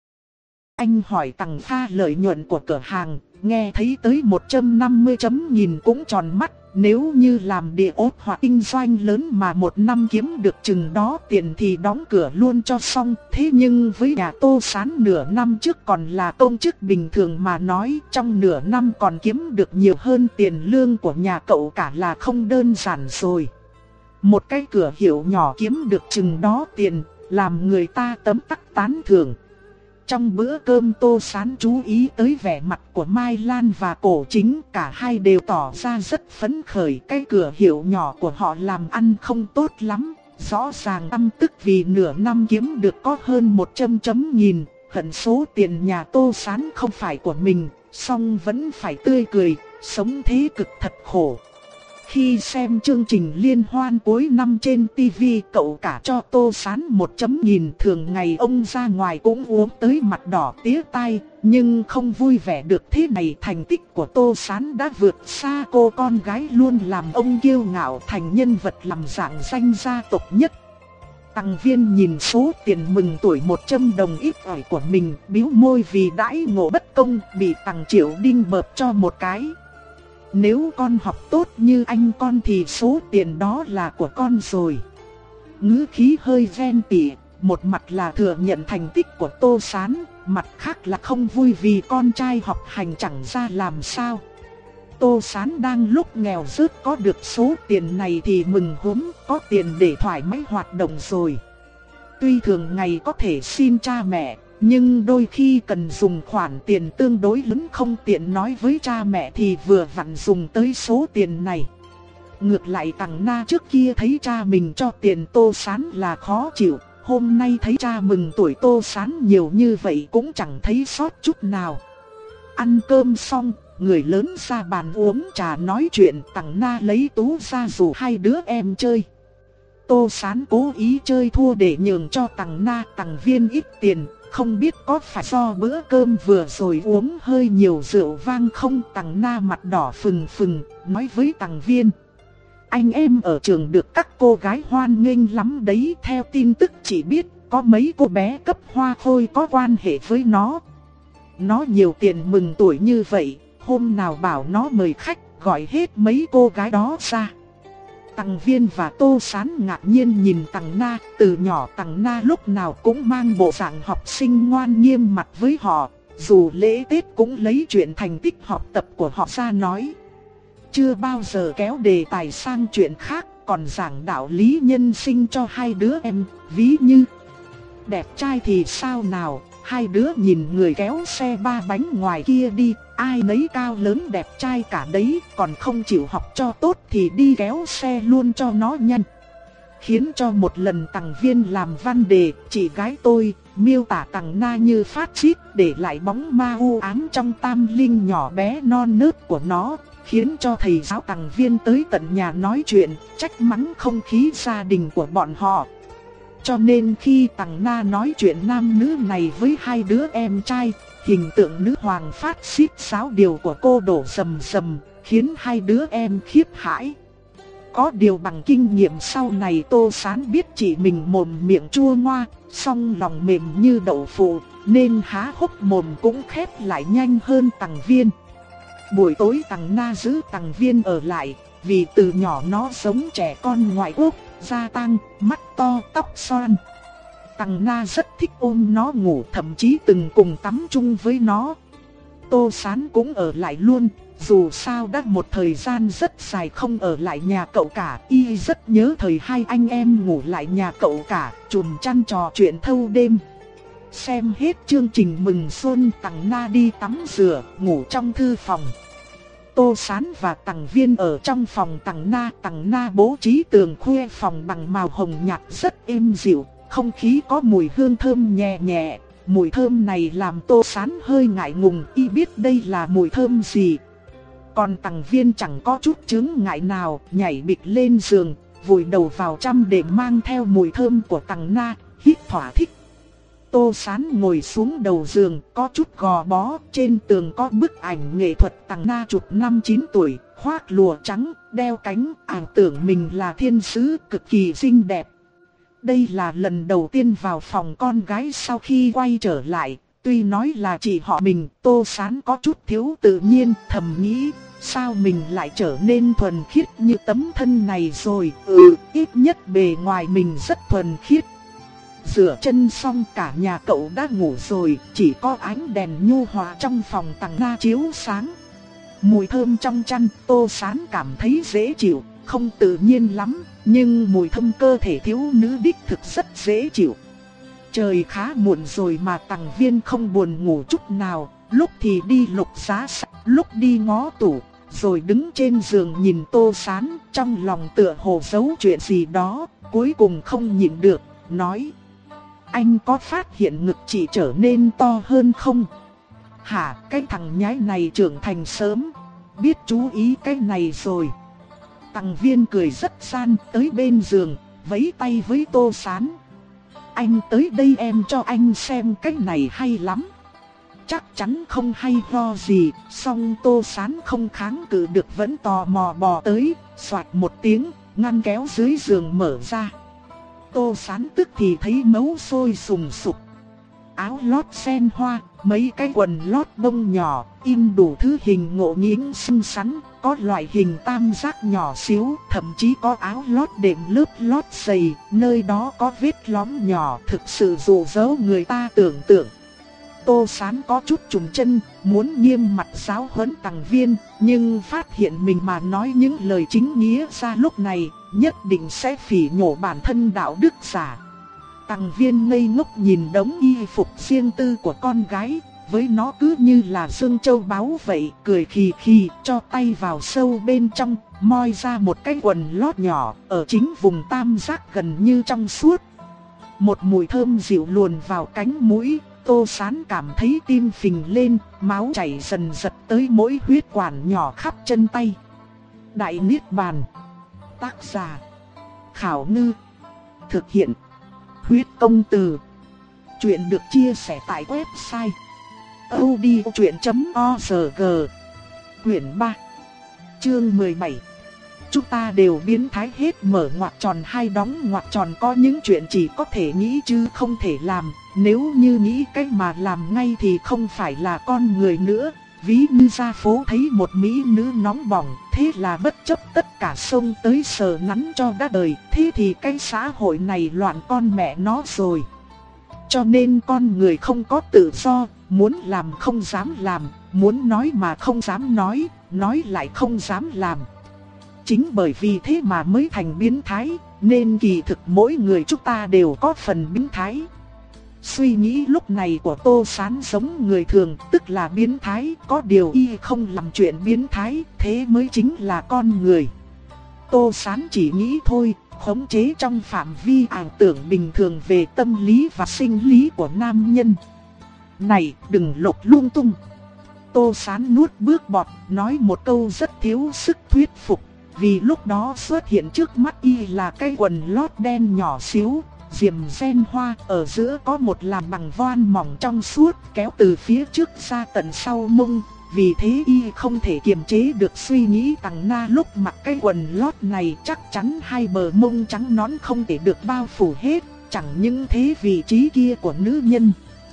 Anh hỏi Tằng Pha lợi nhuận của cửa hàng, nghe thấy tới một trăm năm mươi chấm nhìn cũng tròn mắt. Nếu như làm địa ốt hoặc kinh doanh lớn mà một năm kiếm được chừng đó tiền thì đóng cửa luôn cho xong. Thế nhưng với nhà Tô Sán nửa năm trước còn là công chức bình thường mà nói, trong nửa năm còn kiếm được nhiều hơn tiền lương của nhà cậu cả là không đơn giản rồi. Một cái cửa hiệu nhỏ kiếm được chừng đó tiền, làm người ta tấm tắc tán thưởng. Trong bữa cơm Tô Sán chú ý tới vẻ mặt của Mai Lan và Cổ Chính, cả hai đều tỏ ra rất phấn khởi. Cái cửa hiệu nhỏ của họ làm ăn không tốt lắm, rõ ràng căm tức vì nửa năm kiếm được có hơn một trăm chấm nghìn, hận số tiền nhà Tô Sán không phải của mình, song vẫn phải tươi cười, sống thế cực thật khổ. Khi xem chương trình liên hoan cuối năm trên ti vi, cậu cả cho Tô Sán một chấm nghìn. Thường ngày ông ra ngoài cũng uống tới mặt đỏ tía tai, nhưng không vui vẻ được thế này. Thành tích của Tô Sán đã vượt xa cô con gái luôn làm ông kiêu ngạo thành nhân vật làm dạng danh gia tộc nhất. Tằng Viên nhìn số tiền mừng tuổi một trăm đồng ít ỏi của mình, bĩu môi vì đãi ngộ bất công, bị Tằng Triệu Đinh bợp cho một cái. Nếu con học tốt như anh con thì số tiền đó là của con rồi. Ngữ khí hơi ghen tị, một mặt là thừa nhận thành tích của Tô Sán, mặt khác là không vui vì con trai học hành chẳng ra làm sao. Tô Sán đang lúc nghèo rớt có được số tiền này thì mừng húm, có tiền để thoải mái hoạt động rồi. Tuy thường ngày có thể xin cha mẹ, nhưng đôi khi cần dùng khoản tiền tương đối lớn không tiện nói với cha mẹ thì vừa vặn dùng tới số tiền này. Ngược lại Tằng Na trước kia thấy cha mình cho tiền Tô Sán là khó chịu, hôm nay thấy cha mừng tuổi Tô Sán nhiều như vậy cũng chẳng thấy sót chút nào. Ăn cơm xong, người lớn ra bàn uống trà nói chuyện, Tằng Na lấy tú ra rủ hai đứa em chơi. Tô Sán cố ý chơi thua để nhường cho Tằng Na, Tằng Viên ít tiền. Không biết có phải do bữa cơm vừa rồi uống hơi nhiều rượu vang không? Tằng Na mặt đỏ phừng phừng, nói với Tằng Viên. Anh em ở trường được các cô gái hoan nghênh lắm đấy. Theo tin tức chỉ biết có mấy cô bé cấp hoa khôi có quan hệ với nó. Nó nhiều tiền mừng tuổi như vậy, hôm nào bảo nó mời khách, gọi hết mấy cô gái đó ra. Tằng Viên và Tô Sán ngạc nhiên nhìn Tằng Na, từ nhỏ Tằng Na lúc nào cũng mang bộ dạng học sinh ngoan nghiêm mặt với họ, dù lễ Tết cũng lấy chuyện thành tích học tập của họ ra nói. Chưa bao giờ kéo đề tài sang chuyện khác, còn giảng đạo lý nhân sinh cho hai đứa em, ví như đẹp trai thì sao nào, hai đứa nhìn người kéo xe ba bánh ngoài kia đi, ai nấy cao lớn đẹp trai cả đấy, còn không chịu học cho tốt thì đi kéo xe luôn cho nó nhanh. Khiến cho một lần Tằng Viên làm văn đề, chị gái tôi, miêu tả Tằng Na như phát xít, để lại bóng ma u ám trong tam linh nhỏ bé non nớt của nó, khiến cho thầy giáo Tằng Viên tới tận nhà nói chuyện, trách mắng không khí gia đình của bọn họ. Cho nên khi Tằng Na nói chuyện nam nữ này với hai đứa em trai, hình tượng nữ hoàng phát xít giáo điều của cô đổ rầm rầm, khiến hai đứa em khiếp hãi. Có điều bằng kinh nghiệm sau này Tô Sán biết chị mình mồm miệng chua ngoa, song lòng mềm như đậu phụ, nên há hốc mồm cũng khép lại nhanh hơn Tằng Viên. Buổi tối Tằng Na giữ Tằng Viên ở lại, vì từ nhỏ nó giống trẻ con ngoại quốc, da tăng, mắt to, tóc xoăn. Tằng Na rất thích ôm nó ngủ, thậm chí từng cùng tắm chung với nó. Tô Sán cũng ở lại luôn, dù sao đã một thời gian rất dài không ở lại nhà cậu cả, y rất nhớ thời hai anh em ngủ lại nhà cậu cả, chùm chăn trò chuyện thâu đêm. Xem hết chương trình mừng xuân, Tằng Na đi tắm rửa, ngủ trong thư phòng. Tô Sán và Tằng Viên ở trong phòng Tằng Na. Tằng Na bố trí tường khuê phòng bằng màu hồng nhạt rất êm dịu, không khí có mùi hương thơm nhẹ nhẹ. Mùi thơm này làm Tô Sán hơi ngại ngùng, y biết đây là mùi thơm gì. Còn Tằng Viên chẳng có chút chướng ngại nào, nhảy bịch lên giường, vùi đầu vào chăn để mang theo mùi thơm của Tằng Na, hít thỏa thích. Tô Sán ngồi xuống đầu giường, có chút gò bó, trên tường có bức ảnh nghệ thuật Tằng Na chụp năm chín tuổi, khoác lụa trắng, đeo cánh, ảo tưởng mình là thiên sứ, cực kỳ xinh đẹp. Đây là lần đầu tiên vào phòng con gái sau khi quay trở lại, tuy nói là chị họ mình, Tô Sán có chút thiếu tự nhiên, thầm nghĩ, sao mình lại trở nên thuần khiết như tấm thân này rồi, ừ, ít nhất bề ngoài mình rất thuần khiết. Rửa chân xong cả nhà cậu đã ngủ rồi, chỉ có ánh đèn nhu hòa trong phòng Tằng Na chiếu sáng. Mùi thơm trong chăn, Tô Sán cảm thấy dễ chịu, không tự nhiên lắm, nhưng mùi thơm cơ thể thiếu nữ đích thực rất dễ chịu. Trời khá muộn rồi mà Tằng Viên không buồn ngủ chút nào, lúc thì đi lục giá sách, lúc đi ngó tủ, rồi đứng trên giường nhìn Tô Sán, trong lòng tựa hồ giấu chuyện gì đó, cuối cùng không nhịn được, nói: anh có phát hiện ngực chị trở nên to hơn không? Hả, cái thằng nhái này trưởng thành sớm, biết chú ý cái này rồi. Tằng Viên cười rất gian, tới bên giường, vẫy tay với Tô Sán. Anh tới đây em cho anh xem cái này hay lắm. Chắc chắn không hay ho gì, song Tô Sán không kháng cự được vẫn tò mò bò tới, xoạt một tiếng, ngăn kéo dưới giường mở ra. Tô Sán tức thì thấy máu sôi sùng sục. Áo lót sen hoa, mấy cái quần lót bông nhỏ, in đủ thứ hình ngộ nghĩnh xinh xắn, có loại hình tam giác nhỏ xíu, thậm chí có áo lót đệm lớp lót dày, nơi đó có vết lõm nhỏ, thực sự dụ dỗ người ta tưởng tượng. Tô Sán có chút trùng chân, muốn nghiêm mặt giáo huấn Tằng Viên, nhưng phát hiện mình mà nói những lời chính nghĩa ra lúc này, nhất định sẽ phỉ nhổ bản thân đạo đức giả. Tằng Viên ngây ngốc nhìn đống y phục riêng tư của con gái, với nó cứ như là dương châu báu vậy, cười khì khì, cho tay vào sâu bên trong, moi ra một cái quần lót nhỏ, ở chính vùng tam giác gần như trong suốt. Một mùi thơm dịu luồn vào cánh mũi, Tô Sán cảm thấy tim phình lên, máu chảy dần dật tới mỗi huyết quản nhỏ khắp chân tay. Đại Niết Bàn. Tác giả: Khảo Ngư. Thực hiện: Huyết Công Từ. Chuyện được chia sẻ tại website audiochuyện chấm org. Quyển ba, chương mười bảy. Chúng ta đều biến thái hết, mở ngoặc tròn hai đóng ngoặc tròn, có những chuyện chỉ có thể nghĩ chứ không thể làm. Nếu như nghĩ cách mà làm ngay thì không phải là con người nữa. Ví như ra phố thấy một mỹ nữ nóng bỏng, thế là bất chấp tất cả xông tới sờ nắn cho đã đời. Thế thì cái xã hội này loạn con mẹ nó rồi. Cho nên con người không có tự do, muốn làm không dám làm, muốn nói mà không dám nói, nói lại không dám làm. Chính bởi vì thế mà mới thành biến thái, nên kỳ thực mỗi người chúng ta đều có phần biến thái. Suy nghĩ lúc này của Tô Sán giống người thường, tức là biến thái, có điều y không làm chuyện biến thái, thế mới chính là con người. Tô Sán chỉ nghĩ thôi, khống chế trong phạm vi ảo tưởng bình thường về tâm lý và sinh lý của nam nhân. Này, đừng lục lung tung. Tô Sán nuốt bước bọt, nói một câu rất thiếu sức thuyết phục, vì lúc đó xuất hiện trước mắt y là cái quần lót đen nhỏ xíu, diềm sen hoa, ở giữa có một làm bằng voan mỏng trong suốt, kéo từ phía trước ra tận sau mông. Vì thế y không thể kiềm chế được suy nghĩ Tằng Na lúc mặc cái quần lót này chắc chắn hai bờ mông trắng nõn không thể được bao phủ hết, chẳng những thế vị trí kia của nữ nhân.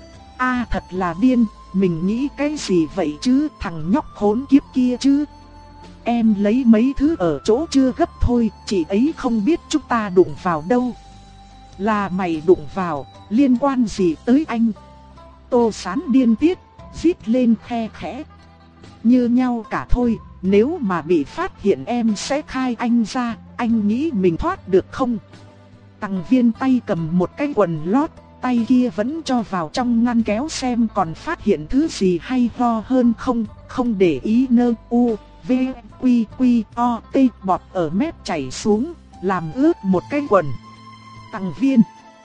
A thật là điên, mình nghĩ cái gì vậy chứ, thằng nhóc khốn kiếp kia chứ. Em lấy mấy thứ ở chỗ chưa gấp thôi, chị ấy không biết chúng ta đụng vào đâu. Là mày đụng vào, liên quan gì tới anh? Tô Sán điên tiết, rít lên khe khẽ. Như nhau cả thôi, nếu mà bị phát hiện em sẽ khai anh ra, anh nghĩ mình thoát được không? Tằng Viên tay cầm một cái quần lót, tay kia vẫn cho vào trong ngăn kéo xem còn phát hiện thứ gì hay ho hơn không, không để ý nơ u, V, Quy, Quy, O, T, bọt ở mép chảy xuống, làm ướt một cái quần. Tằng Viên.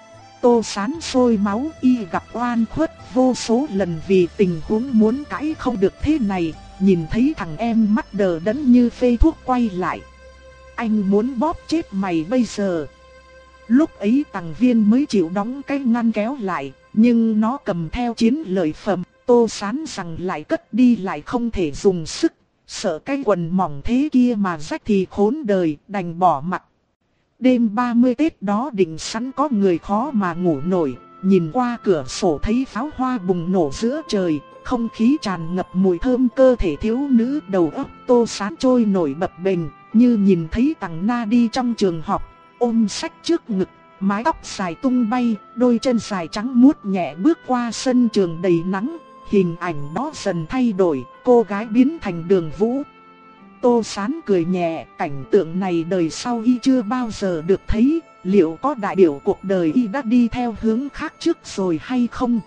Tô Sán sôi máu, y gặp oan khuất vô số lần vì tình huống muốn cãi không được thế này, nhìn thấy thằng em mắt đờ đẫn như phê thuốc quay lại. Anh muốn bóp chết mày bây giờ. Lúc ấy Tằng Viên mới chịu đóng cái ngăn kéo lại, nhưng nó cầm theo chiến lợi phẩm, Tô Sán rằng lại cất đi lại không thể dùng sức, sợ cái quần mỏng thế kia mà rách thì khốn đời, đành bỏ mặc. Đêm ba mươi Tết đó định sẵn có người khó mà ngủ nổi, nhìn qua cửa sổ thấy pháo hoa bùng nổ giữa trời, không khí tràn ngập mùi thơm cơ thể thiếu nữ, đầu óc Tô Sán trôi nổi bập bềnh, như nhìn thấy Tằng Na đi trong trường học, ôm sách trước ngực, mái tóc dài tung bay, đôi chân dài trắng muốt nhẹ bước qua sân trường đầy nắng, hình ảnh đó dần thay đổi, cô gái biến thành Đường Vũ. Tô Sán cười nhẹ, cảnh tượng này đời sau y chưa bao giờ được thấy, liệu có đại biểu cuộc đời y đã đi theo hướng khác trước rồi hay không?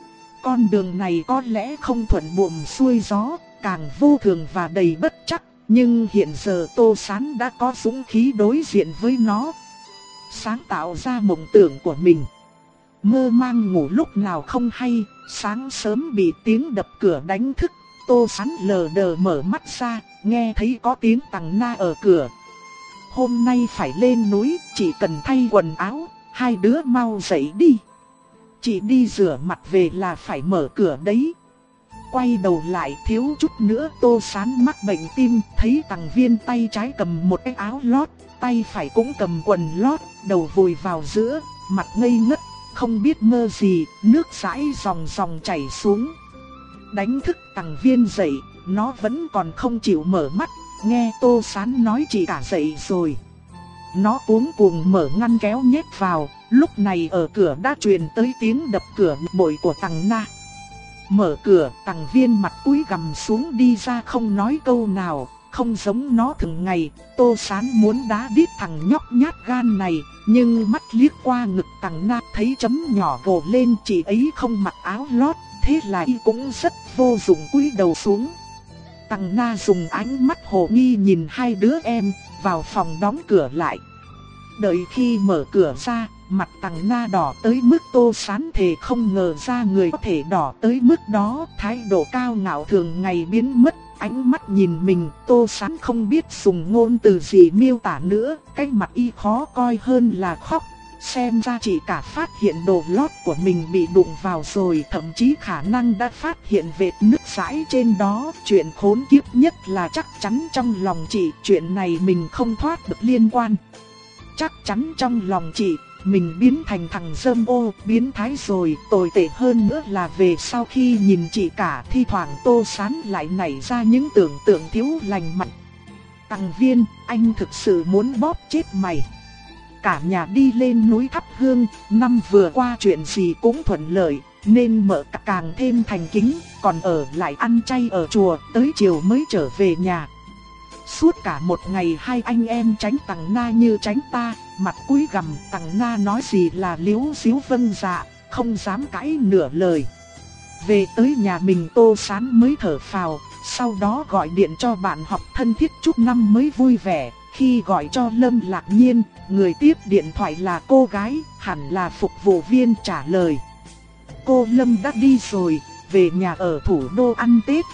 Con đường này có lẽ không thuận buồm xuôi gió, càng vô thường và đầy bất trắc, nhưng hiện giờ Tô Sán đã có dũng khí đối diện với nó, sáng tạo ra mộng tưởng của mình. Mơ mang ngủ lúc nào không hay, sáng sớm bị tiếng đập cửa đánh thức, Tô Sán lờ đờ mở mắt ra, nghe thấy có tiếng Tằng Na ở cửa. Hôm nay phải lên núi, chỉ cần thay quần áo, hai đứa mau dậy đi. Chị đi rửa mặt về là phải mở cửa đấy. Quay đầu lại thiếu chút nữa Tô Sán mắc bệnh tim, thấy Tằng Viên tay trái cầm một cái áo lót, tay phải cũng cầm quần lót, đầu vùi vào giữa, mặt ngây ngất, không biết mơ gì, nước dãi ròng ròng chảy xuống. Đánh thức Tằng Viên dậy, nó vẫn còn không chịu mở mắt, nghe Tô Sán nói chị cả dậy rồi. Nó cuống cuồng mở ngăn kéo nhét vào, lúc này ở cửa đã truyền tới tiếng đập cửa bội của Tằng Na. Mở cửa, Tằng Viên mặt cúi gằm xuống đi ra không nói câu nào, không giống nó thường ngày. Tô Sán muốn đá đít thằng nhóc nhát gan này, nhưng mắt liếc qua ngực Tằng Na thấy chấm nhỏ gồ lên, chị ấy không mặc áo lót, thế là y cũng rất vô dụng cúi đầu xuống. Tằng Na dùng ánh mắt hồ nghi nhìn hai đứa em, vào phòng đóng cửa lại. Đợi khi mở cửa ra, mặt Tằng Na đỏ tới mức Tô Sán thề không ngờ ra người có thể đỏ tới mức đó, thái độ cao ngạo thường ngày biến mất, ánh mắt nhìn mình, Tô Sán không biết dùng ngôn từ gì miêu tả nữa, cái mặt y khó coi hơn là khóc. Xem ra chị cả phát hiện đồ lót của mình bị đụng vào rồi, thậm chí khả năng đã phát hiện vệt nước dãi trên đó. Chuyện khốn kiếp nhất là chắc chắn trong lòng chị, chuyện này mình không thoát được liên quan. Chắc chắn trong lòng chị, mình biến thành thằng dâm ô, biến thái rồi. Tồi tệ hơn nữa là về sau khi nhìn chị cả, thi thoảng Tô Sán lại nảy ra những tưởng tượng thiếu lành mạnh. Tằng Viên, anh thực sự muốn bóp chết mày. Cả nhà đi lên núi thắp hương, năm vừa qua chuyện gì cũng thuận lợi, nên mợ càng thêm thành kính, còn ở lại ăn chay ở chùa, tới chiều mới trở về nhà. Suốt cả một ngày hai anh em tránh Tằng Na như tránh ta, mặt cúi gằm, Tằng Na nói gì là liếu xíu vâng dạ, không dám cãi nửa lời. Về tới nhà mình Tô Sán mới thở phào, sau đó gọi điện cho bạn học thân thiết chúc năm mới vui vẻ. Khi gọi cho Lâm Lạc Nhiên, người tiếp điện thoại là cô gái, hẳn là phục vụ viên trả lời. Cô Lâm đã đi rồi, về nhà ở thủ đô ăn Tết.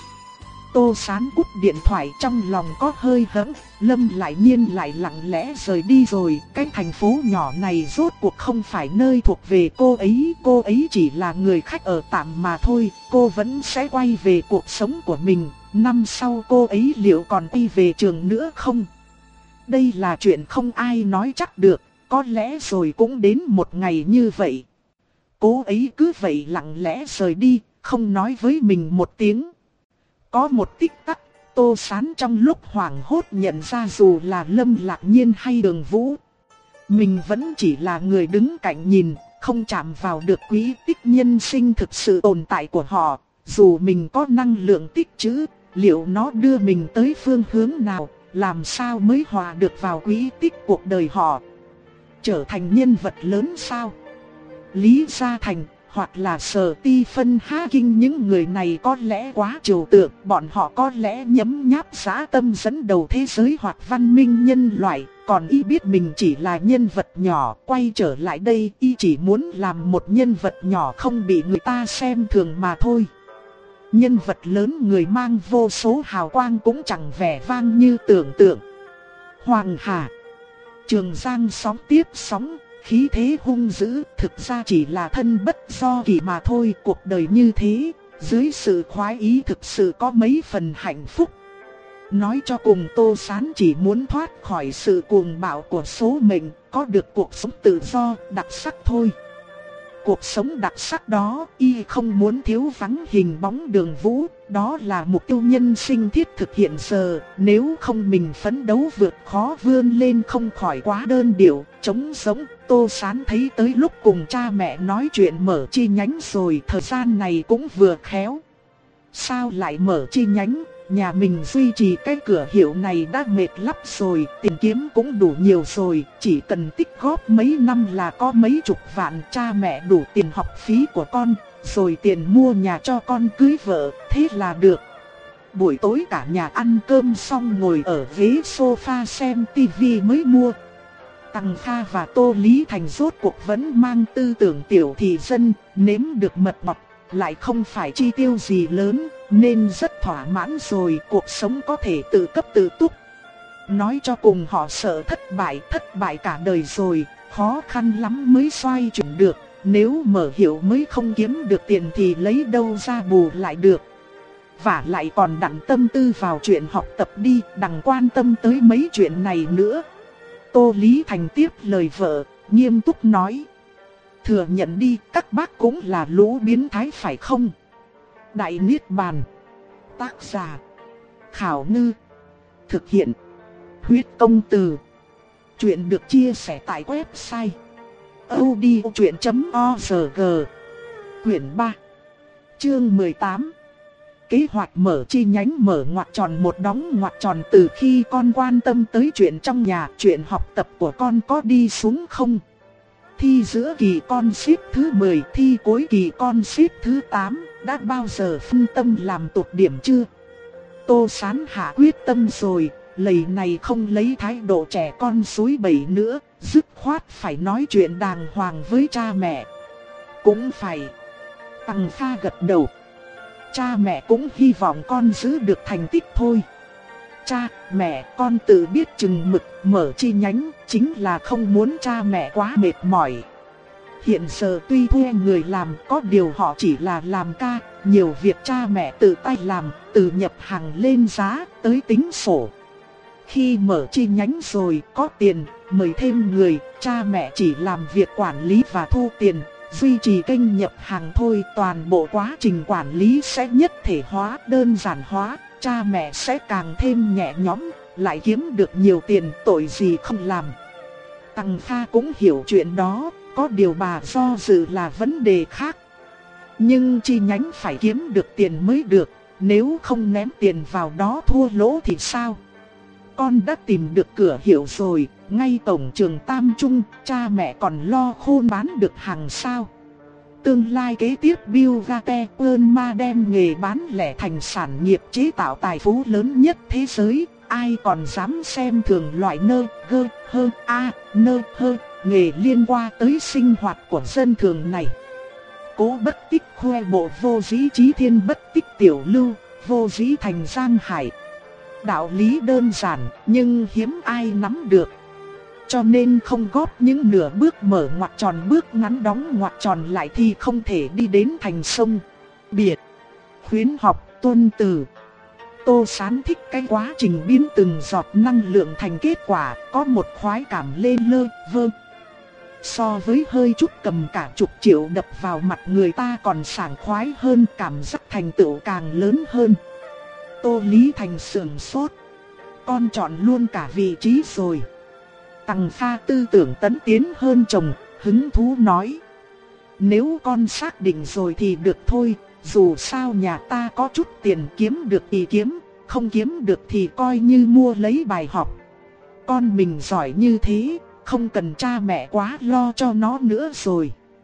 Tô Sán cúp điện thoại trong lòng có hơi hững, Lâm Lạc Nhiên lại lặng lẽ rời đi rồi. Cái thành phố nhỏ này rốt cuộc không phải nơi thuộc về cô ấy, cô ấy chỉ là người khách ở tạm mà thôi, cô vẫn sẽ quay về cuộc sống của mình. Năm sau cô ấy liệu còn đi về trường nữa không? Đây là chuyện không ai nói chắc được, có lẽ rồi cũng đến một ngày như vậy. Cô ấy cứ vậy lặng lẽ rời đi, không nói với mình một tiếng. Có một tích tắc, Tô Sán trong lúc hoảng hốt nhận ra dù là Lâm Lạc Nhiên hay Đường Vũ, mình vẫn chỉ là người đứng cạnh nhìn, không chạm vào được quý tích nhân sinh thực sự tồn tại của họ. Dù mình có năng lượng tích trữ, liệu nó đưa mình tới phương hướng nào? Làm sao mới hòa được vào quỹ tích cuộc đời họ? Trở thành nhân vật lớn sao? Lý Gia Thành, hoặc là Sở Ti Phân Ha Kinh, những người này có lẽ quá trừu tượng, bọn họ có lẽ nhấm nháp dã tâm dẫn đầu thế giới hoặc văn minh nhân loại, còn y biết mình chỉ là nhân vật nhỏ, quay trở lại đây y chỉ muốn làm một nhân vật nhỏ không bị người ta xem thường mà thôi. Nhân vật lớn người mang vô số hào quang cũng chẳng vẻ vang như tưởng tượng. Hoàng Hà, Trường Giang sóng tiếp sóng, khí thế hung dữ, thực ra chỉ là thân bất do kỳ mà thôi. Cuộc đời như thế, dưới sự khoái ý thực sự có mấy phần hạnh phúc. Nói cho cùng, Tô Sán chỉ muốn thoát khỏi sự cuồng bạo của số mệnh, có được cuộc sống tự do, đặc sắc thôi. Cuộc sống đặc sắc đó, y không muốn thiếu vắng hình bóng Đường Vũ, đó là mục tiêu nhân sinh thiết thực hiện giờ. Nếu không mình phấn đấu vượt khó vươn lên không khỏi quá đơn điệu, trống rỗng. Tô Sán thấy tới lúc cùng cha mẹ nói chuyện mở chi nhánh rồi, thời gian này cũng vừa khéo. Sao lại mở chi nhánh? Nhà mình duy trì cái cửa hiệu này đã mệt lắm rồi, tiền kiếm cũng đủ nhiều rồi, chỉ cần tích góp mấy năm là có mấy chục vạn, cha mẹ đủ tiền học phí của con, rồi tiền mua nhà cho con cưới vợ, thế là được. Buổi tối cả nhà ăn cơm xong ngồi ở ghế sofa xem tivi mới mua. Tằng Kha và Tô Lý Thành rốt cuộc vẫn mang tư tưởng tiểu thị dân, nếm được mật ngọt, lại không phải chi tiêu gì lớn, nên rất thỏa mãn rồi, cuộc sống có thể tự cấp tự túc. Nói cho cùng họ sợ thất bại, thất bại cả đời rồi, khó khăn lắm mới xoay chuyển được, nếu mở hiệu mới không kiếm được tiền thì lấy đâu ra bù lại được. Và lại còn đặt tâm tư vào chuyện học tập đi, đừng quan tâm tới mấy chuyện này nữa. Tô Lý Thành tiếp lời vợ, nghiêm túc nói. Thừa nhận đi, các bác cũng là lũ biến thái phải không? Đại Niết Bàn. Tác giả Khảo Ngư. Thực hiện Huyết Công Từ. Chuyện được chia sẻ tại website audiochuyện chấm org. Quyển ba, chương mười tám. Kế hoạch mở chi nhánh mở ngoặc tròn một đóng ngoặc tròn. Từ khi con quan tâm tới chuyện trong nhà, chuyện học tập của con có đi xuống không? Thi giữa kỳ con xếp thứ mười, thi cuối kỳ con xếp thứ tám, đã bao giờ phân tâm làm tụt điểm chưa? Tô Sán hạ quyết tâm rồi, lầy này không lấy thái độ trẻ con suối bẩy nữa, dứt khoát phải nói chuyện đàng hoàng với cha mẹ. Cũng phải. Tằng Kha gật đầu. Cha mẹ cũng hy vọng con giữ được thành tích thôi. Cha, mẹ, con tự biết chừng mực, mở chi nhánh chính là không muốn cha mẹ quá mệt mỏi. Hiện giờ tuy thuê người làm, có điều họ chỉ là làm ca, nhiều việc cha mẹ tự tay làm, từ nhập hàng lên giá, tới tính sổ. Khi mở chi nhánh rồi, có tiền, mời thêm người, cha mẹ chỉ làm việc quản lý và thu tiền, duy trì kênh nhập hàng thôi. Toàn bộ quá trình quản lý sẽ nhất thể hóa, đơn giản hóa, cha mẹ sẽ càng thêm nhẹ nhõm, lại kiếm được nhiều tiền, tội gì không làm. Tằng Kha cũng hiểu chuyện đó, có điều bà do dự là vấn đề khác. Nhưng chi nhánh phải kiếm được tiền mới được, nếu không ném tiền vào đó thua lỗ thì sao? Con đã tìm được cửa hiệu rồi, ngay cổng trường Tam Trung, cha mẹ còn lo khôn bán được hàng sao? Tương lai kế tiếp Bill Gates ma đem nghề bán lẻ thành sản nghiệp chế tạo tài phú lớn nhất thế giới, ai còn dám xem thường loại nơ, gơ, hơ, a, nơ, hơ, nghề liên quan tới sinh hoạt của dân thường này. Cố Bất Tích khoe bộ vô dĩ chí thiên, bất tích tiểu lưu, vô dĩ thành giang hải. Đạo lý đơn giản nhưng hiếm ai nắm được. Cho nên không góp những nửa bước mở ngoặc tròn bước ngắn đóng ngoặc tròn lại thì không thể đi đến thành sông. Biệt, khuyến học, tuân từ. Tô Sán thích cái quá trình biến từng giọt năng lượng thành kết quả, có một khoái cảm lên lơ, vơ. So với hơi chút cầm cả chục triệu đập vào mặt người ta còn sảng khoái hơn, cảm giác thành tựu càng lớn hơn. Tô Lý Thành sườn sốt. Con chọn luôn cả vị trí rồi. Tằng Kha tư tưởng tấn tiến hơn chồng, hứng thú nói. Nếu con xác định rồi thì được thôi, dù sao nhà ta có chút tiền, kiếm được thì kiếm, không kiếm được thì coi như mua lấy bài học. Con mình giỏi như thế, không cần cha mẹ quá lo cho nó nữa rồi.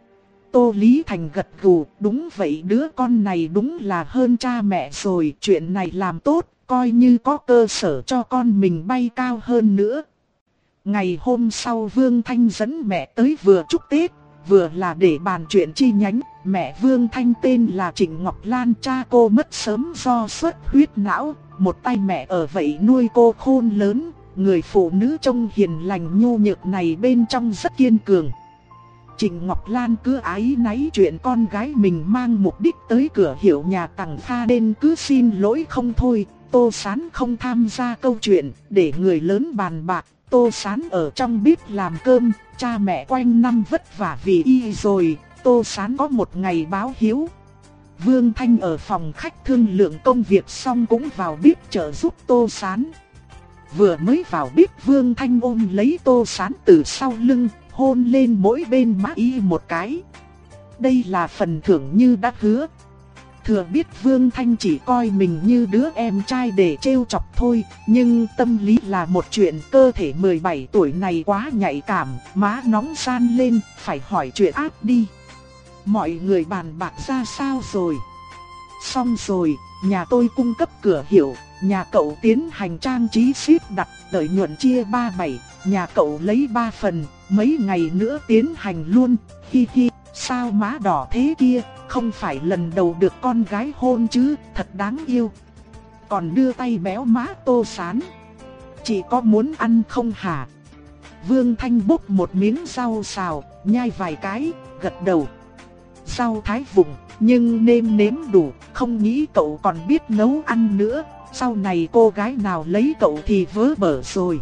Tô Lý Thành gật gù, đúng vậy, đứa con này đúng là hơn cha mẹ rồi, chuyện này làm tốt, coi như có cơ sở cho con mình bay cao hơn nữa. Ngày hôm sau Vương Thanh dẫn mẹ tới vừa chúc Tết, vừa là để bàn chuyện chi nhánh. Mẹ Vương Thanh tên là Trịnh Ngọc Lan, cha cô mất sớm do xuất huyết não, một tay mẹ ở vậy nuôi cô khôn lớn. Người phụ nữ trông hiền lành nhu nhược này bên trong rất kiên cường. Trịnh Ngọc Lan cứ áy náy chuyện con gái mình mang mục đích tới cửa hiệu nhà Tằng Kha nên cứ xin lỗi không thôi. Tô Sán không tham gia câu chuyện, để người lớn bàn bạc. Tô Sán ở trong bếp làm cơm, cha mẹ quanh năm vất vả vì y rồi, Tô Sán có một ngày báo hiếu. Vương Thanh ở phòng khách thương lượng công việc xong cũng vào bếp trợ giúp Tô Sán. Vừa mới vào bếp Vương Thanh ôm lấy Tô Sán từ sau lưng, hôn lên mỗi bên má y một cái. Đây là phần thưởng như đã hứa. Thừa biết Vương Thanh chỉ coi mình như đứa em trai để trêu chọc thôi, nhưng tâm lý là một chuyện, cơ thể mười bảy tuổi này quá nhạy cảm, má nóng ran lên, phải hỏi chuyện ác đi. Mọi người bàn bạc ra sao rồi? Xong rồi, nhà tôi cung cấp cửa hiệu, nhà cậu tiến hành trang trí ship đặt, lợi nhuận chia ba bảy, nhà cậu lấy ba phần, mấy ngày nữa tiến hành luôn, hi hi, sao má đỏ thế kia? Không phải lần đầu được con gái hôn chứ, thật đáng yêu. Còn đưa tay béo má Tô Sán. Chị có muốn ăn không hả? Vương Thanh bốc một miếng rau xào, nhai vài cái, gật đầu. Rau thái vụng, nhưng nêm nếm đủ, không nghĩ cậu còn biết nấu ăn nữa. Sau này cô gái nào lấy cậu thì vớ bở rồi.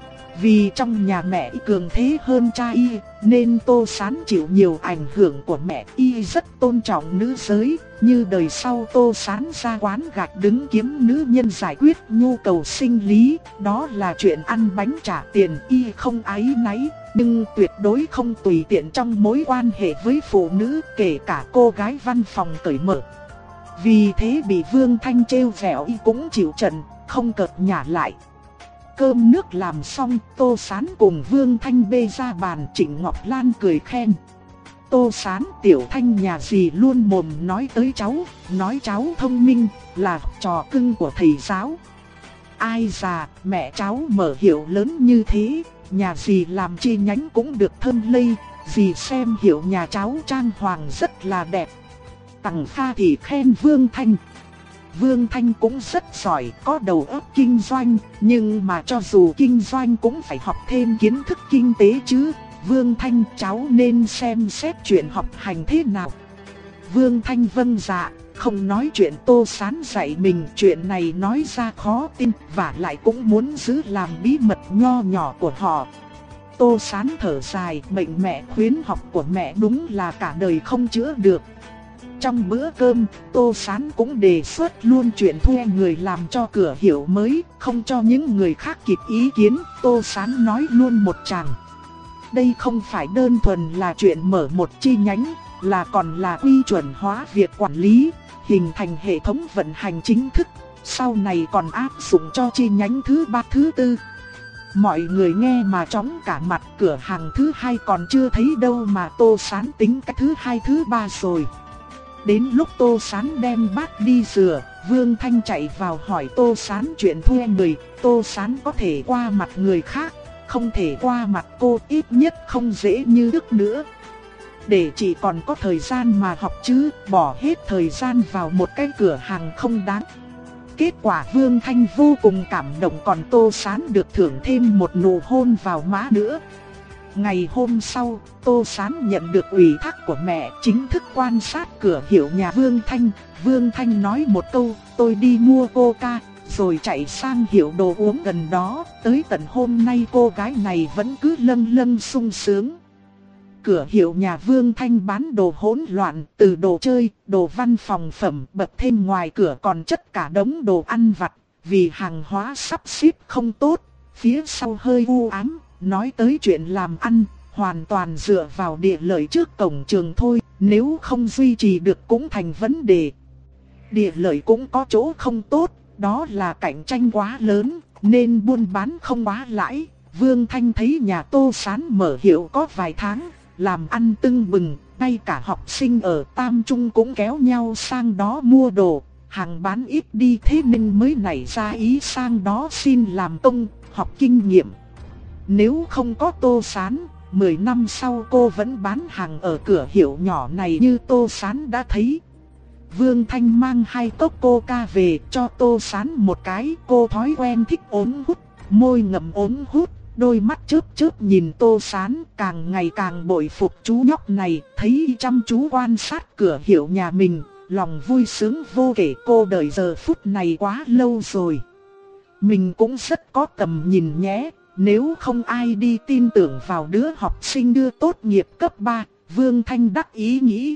Vì trong nhà mẹ cường thế hơn cha y, nên Tô Sán chịu nhiều ảnh hưởng của mẹ. Y rất tôn trọng nữ giới, như đời sau Tô Sán ra quán gạch đứng kiếm nữ nhân giải quyết nhu cầu sinh lý. Đó là chuyện ăn bánh trả tiền, y không áy náy, nhưng tuyệt đối không tùy tiện trong mối quan hệ với phụ nữ, kể cả cô gái văn phòng cởi mở. Vì thế bị Vương Thanh trêu vẻo y cũng chịu trận, không cợt nhả lại. Cơm nước làm xong, Tô Sán cùng Vương Thanh bê ra bàn. Trịnh Ngọc Lan cười khen. Tô Sán, tiểu Thanh nhà dì luôn mồm nói tới cháu, nói cháu thông minh, là trò cưng của thầy giáo. Ai già, mẹ cháu mở hiệu lớn như thế, nhà dì làm chi nhánh cũng được thơm lây. Dì xem hiệu nhà cháu trang hoàng rất là đẹp. Tằng Kha thì khen Vương Thanh. Vương Thanh cũng rất giỏi, có đầu óc kinh doanh, nhưng mà cho dù kinh doanh cũng phải học thêm kiến thức kinh tế chứ. Vương Thanh, cháu nên xem xét chuyện học hành thế nào. Vương Thanh vâng dạ, không nói chuyện Tô Sán dạy mình, chuyện này nói ra khó tin, và lại cũng muốn giữ làm bí mật nho nhỏ của họ. Tô Sán thở dài, bệnh mẹ khuyến học của mẹ đúng là cả đời không chữa được. Trong bữa cơm, Tô Sán cũng đề xuất luôn chuyện thuê người làm cho cửa hiệu mới, không cho những người khác kịp ý kiến. Tô Sán nói luôn một tràng. Đây không phải đơn thuần là chuyện mở một chi nhánh, là còn là quy chuẩn hóa việc quản lý, hình thành hệ thống vận hành chính thức, sau này còn áp dụng cho chi nhánh thứ ba thứ tư. Mọi người nghe mà chóng cả mặt, cửa hàng thứ hai còn chưa thấy đâu mà Tô Sán tính cái thứ hai thứ ba rồi. Đến lúc Tô Sán đem bát đi rửa, Vương Thanh chạy vào hỏi Tô Sán chuyện thuê người. Tô Sán có thể qua mặt người khác, không thể qua mặt cô, ít nhất không dễ như trước nữa. Để chị còn có thời gian mà học chứ, bỏ hết thời gian vào một cái cửa hàng không đáng. Kết quả Vương Thanh vô cùng cảm động, còn Tô Sán được thưởng thêm một nụ hôn vào má nữa. Ngày hôm sau, Tô Sán nhận được ủy thác của mẹ, chính thức quan sát cửa hiệu nhà Vương Thanh. Vương Thanh nói một câu, tôi đi mua coca, rồi chạy sang hiệu đồ uống gần đó. Tới tận hôm nay cô gái này vẫn cứ lâng lâng sung sướng. Cửa hiệu nhà Vương Thanh bán đồ hỗn loạn, từ đồ chơi, đồ văn phòng phẩm, bật thêm ngoài cửa còn chất cả đống đồ ăn vặt. Vì hàng hóa sắp xếp không tốt, phía sau hơi u ám. Nói tới chuyện làm ăn, hoàn toàn dựa vào địa lợi trước cổng trường thôi, nếu không duy trì được cũng thành vấn đề. Địa lợi cũng có chỗ không tốt, đó là cạnh tranh quá lớn, nên buôn bán không quá lãi. Vương Thanh thấy nhà Tô Sán mở hiệu có vài tháng, làm ăn tưng bừng, ngay cả học sinh ở Tam Trung cũng kéo nhau sang đó mua đồ, hàng bán ít đi thế nên mới nảy ra ý sang đó xin làm công, học kinh nghiệm. Nếu không có Tô Sán, mười năm sau cô vẫn bán hàng ở cửa hiệu nhỏ này như Tô Sán đã thấy. Vương Thanh mang hai cốc coca về cho Tô Sán một cái, cô thói quen thích ống hút, môi ngậm ống hút, đôi mắt chớp chớp nhìn Tô Sán, càng ngày càng bội phục chú nhóc này, thấy chăm chú quan sát cửa hiệu nhà mình, lòng vui sướng vô kể. Cô đợi giờ phút này quá lâu rồi. Mình cũng rất có tầm nhìn nhé, nếu không ai đi tin tưởng vào đứa học sinh đưa tốt nghiệp cấp ba, Vương Thanh đắc ý nghĩ.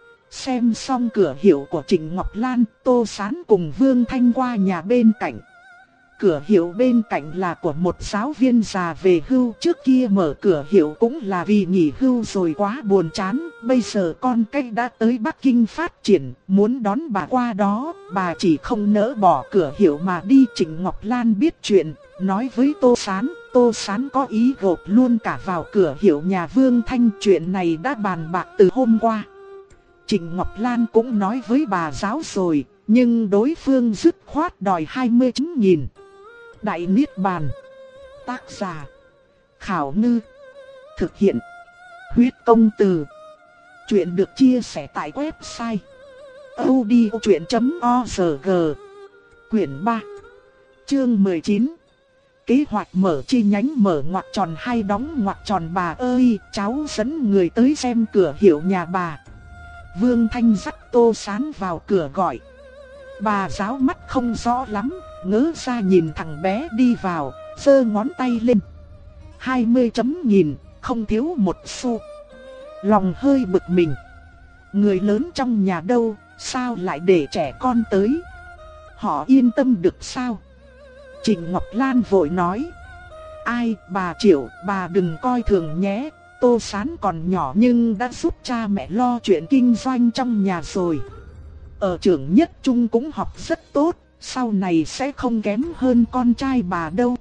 Xem xong cửa hiệu của Trịnh Ngọc Lan, Tô Sán cùng Vương Thanh qua nhà bên cạnh. Cửa hiệu bên cạnh là của một giáo viên già về hưu, trước kia mở cửa hiệu cũng là vì nghỉ hưu rồi quá buồn chán, bây giờ con cái đã tới Bắc Kinh phát triển, muốn đón bà qua đó, bà chỉ không nỡ bỏ cửa hiệu mà đi. Trịnh Ngọc Lan biết chuyện, nói với Tô Sán, Tô Sán có ý gộp luôn cả vào cửa hiệu nhà Vương Thanh, chuyện này đã bàn bạc từ hôm qua. Trịnh Ngọc Lan cũng nói với bà giáo rồi, nhưng đối phương dứt khoát đòi hai mươi chín nghìn. Đại Niết Bàn. Tác giả Khảo Ngư. Thực hiện Huyết Công Từ. Chuyện được chia sẻ tại website audiochuyện chấm org. Quyển ba, chương mười chín. Kế hoạch mở chi nhánh mở ngoặc tròn hay đóng ngoặc tròn. Bà ơi, cháu dẫn người tới xem cửa hiệu nhà bà. Vương Thanh dắt Tô Sán vào cửa gọi. Bà giáo mắt không rõ lắm, ngớ ra nhìn thằng bé đi vào, giơ ngón tay lên. hai mươi chấm nghìn, không thiếu một xu. Lòng hơi bực mình. Người lớn trong nhà đâu, sao lại để trẻ con tới? Họ yên tâm được sao? Trịnh Ngọc Lan vội nói. Ai, bà Triệu, bà đừng coi thường nhé. Tô Sán còn nhỏ nhưng đã giúp cha mẹ lo chuyện kinh doanh trong nhà rồi. Ở trường nhất trung cũng học rất tốt, sau này sẽ không kém hơn con trai bà đâu.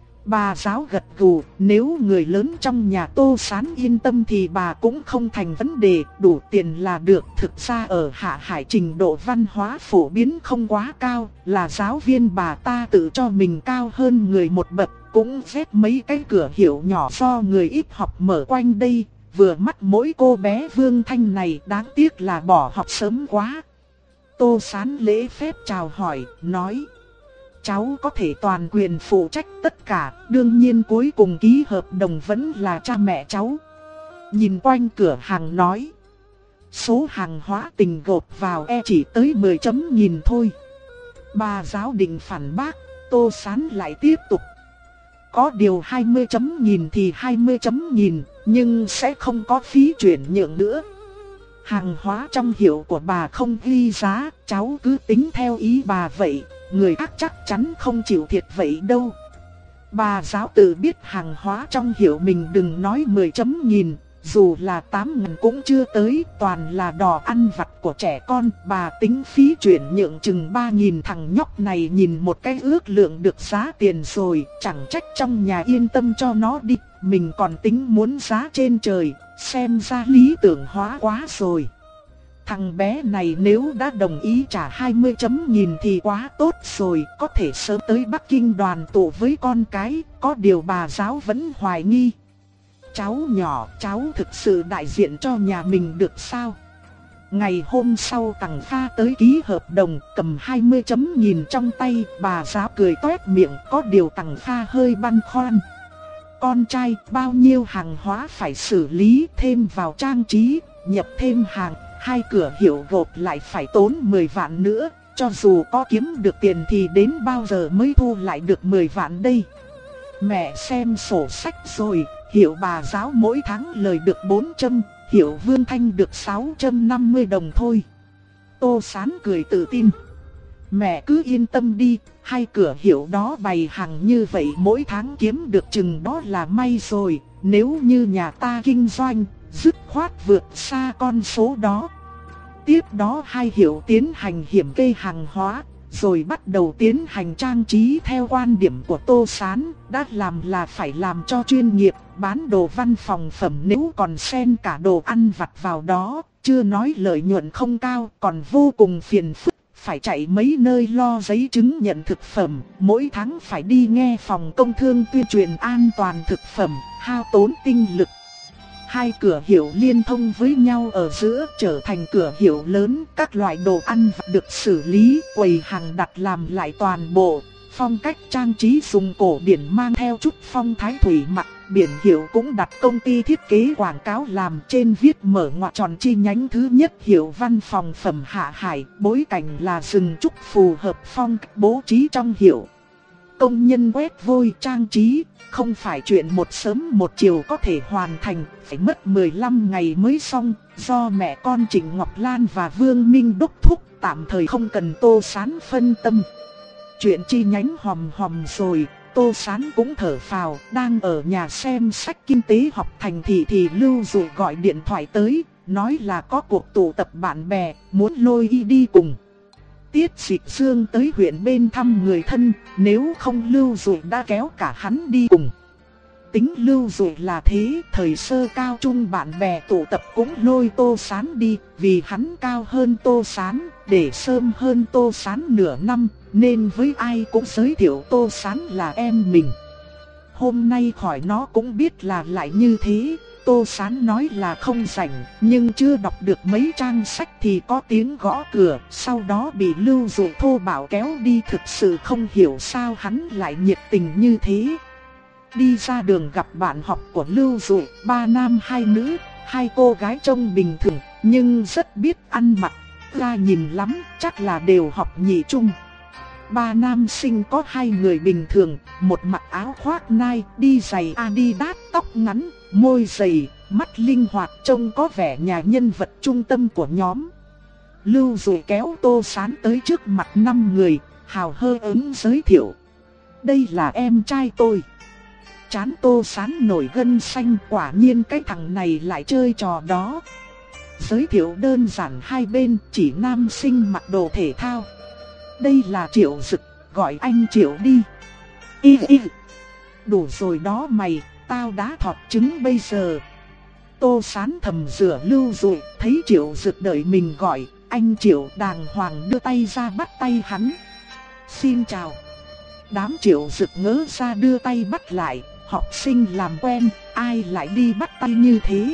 Bà giáo gật gù, nếu người lớn trong nhà Tô Sán yên tâm thì bà cũng không thành vấn đề, đủ tiền là được. Thực ra ở Hạ Hải trình độ văn hóa phổ biến không quá cao, là giáo viên bà ta tự cho mình cao hơn người một bậc, cũng ghét mấy cái cửa hiệu nhỏ do người ít học mở quanh đây. Vừa mắt mỗi cô bé Vương Thanh này, đáng tiếc là bỏ học sớm quá. Tô Sán lễ phép chào hỏi, nói. Cháu có thể toàn quyền phụ trách tất cả, đương nhiên cuối cùng ký hợp đồng vẫn là cha mẹ cháu. Nhìn quanh cửa hàng nói. Số hàng hóa tình gộp vào e chỉ tới mười chấm nghìn thôi. Bà giáo định phản bác, Tô Sán lại tiếp tục. Có điều hai mươi chấm nghìn thì hai mươi chấm nghìn, nhưng sẽ không có phí chuyển nhượng nữa. Hàng hóa trong hiệu của bà không ghi giá, cháu cứ tính theo ý bà vậy, người khác chắc chắn không chịu thiệt vậy đâu. Bà giáo tự biết hàng hóa trong hiệu mình đừng nói mười chấm nghìn, dù là tám nghìn cũng chưa tới, toàn là đò ăn vặt của trẻ con. Bà tính phí chuyển nhượng chừng ba nghìn. Thằng nhóc này nhìn một cái ước lượng được giá tiền rồi, chẳng trách trong nhà yên tâm cho nó đi. Mình còn tính muốn giá trên trời, xem ra lý tưởng hóa quá rồi. Thằng bé này nếu đã đồng ý trả hai mươi chấm nghìn thì quá tốt rồi, có thể sớm tới Bắc Kinh đoàn tụ với con cái. Có điều bà giáo vẫn hoài nghi. Cháu nhỏ, cháu thực sự đại diện cho nhà mình được sao? Ngày hôm sau Tằng Pha tới ký hợp đồng, cầm hai mươi chấm nghìn trong tay, bà giáo cười toét miệng. Có điều Tằng Pha hơi băn khoăn. Con trai, bao nhiêu hàng hóa phải xử lý, thêm vào trang trí, nhập thêm hàng, hai cửa hiệu gộp lại phải tốn mười vạn nữa. Cho dù có kiếm được tiền thì đến bao giờ mới thu lại được mười vạn đây? Mẹ xem sổ sách rồi, hiệu bà giáo mỗi tháng lời được bốn trăm, hiệu Vương Thanh được sáu trăm năm mươi đồng thôi. Tô Sán cười tự tin. Mẹ cứ yên tâm đi, hai cửa hiệu đó bày hàng như vậy mỗi tháng kiếm được chừng đó là may rồi. Nếu như nhà ta kinh doanh, dứt khoát vượt xa con số đó. Tiếp đó hai hiệu tiến hành kiểm kê hàng hóa, rồi bắt đầu tiến hành trang trí theo quan điểm của Tô Sán, đã làm là phải làm cho chuyên nghiệp, bán đồ văn phòng phẩm nếu còn xen cả đồ ăn vặt vào đó, chưa nói lợi nhuận không cao, còn vô cùng phiền phức, phải chạy mấy nơi lo giấy chứng nhận thực phẩm, mỗi tháng phải đi nghe phòng công thương tuyên truyền an toàn thực phẩm, hao tốn tinh lực. Hai cửa hiệu liên thông với nhau ở giữa trở thành cửa hiệu lớn, các loại đồ ăn vặt được xử lý, quầy hàng đặt làm lại toàn bộ. Phong cách trang trí dùng cổ điển mang theo chút phong thái thủy mặc, biển hiệu cũng đặt công ty thiết kế quảng cáo làm, trên viết mở ngoặc tròn chi nhánh thứ nhất hiệu văn phòng phẩm Hạ Hải, bối cảnh là rừng trúc phù hợp phong cách bố trí trong hiệu. Công nhân quét vôi trang trí, không phải chuyện một sớm một chiều có thể hoàn thành, phải mất mười lăm ngày mới xong, do mẹ con Trịnh Ngọc Lan và Vương Minh đốc thúc, tạm thời không cần Tô Sán phân tâm. Chuyện chi nhánh hòm hòm rồi, Tô Sán cũng thở phào, đang ở nhà xem sách kinh tế học thành thị thì Lưu Dụ gọi điện thoại tới, nói là có cuộc tụ tập bạn bè, muốn lôi y đi cùng. Tiết Dịch Dương tới huyện bên thăm người thân, nếu không Lưu Dụ đã kéo cả hắn đi cùng. Tính Lưu Dụ là thế, thời sơ cao trung bạn bè tụ tập cũng lôi Tô Sán đi, vì hắn cao hơn Tô Sán, để sớm hơn Tô Sán nửa năm, nên với ai cũng giới thiệu Tô Sán là em mình. Hôm nay khỏi nó cũng biết là lại như thế. Tô Sán nói là không rảnh, nhưng chưa đọc được mấy trang sách thì có tiếng gõ cửa, sau đó bị Lưu Dụ thô bạo kéo đi, thực sự không hiểu sao hắn lại nhiệt tình như thế. Đi ra đường gặp bạn học của Lưu Dụ, ba nam hai nữ, hai cô gái trông bình thường, nhưng rất biết ăn mặc, ra nhìn lắm, chắc là đều học nhị trung. Ba nam sinh có hai người bình thường, một mặc áo khoác Nike, đi giày Adidas, tóc ngắn, môi dày, mắt linh hoạt, trông có vẻ nhà nhân vật trung tâm của nhóm. Lưu Dụ kéo Tô Sán tới trước mặt năm người, hào hơ ứng giới thiệu. Đây là em trai tôi. Trán Tô Sán nổi gân xanh, quả nhiên cái thằng này lại chơi trò đó. Giới thiệu đơn giản hai bên, chỉ nam sinh mặc đồ thể thao. Đây là Triệu Dực, gọi anh Triệu đi. Y y. Đủ rồi đó mày, tao đã thọt trứng bây giờ. Tô Sán thầm rửa Lưu Dụ, thấy Triệu Dực đợi mình gọi, anh Triệu đàng hoàng đưa tay ra bắt tay hắn. Xin chào. Đám Triệu Dực ngỡ ra đưa tay bắt lại, học sinh làm quen, ai lại đi bắt tay như thế.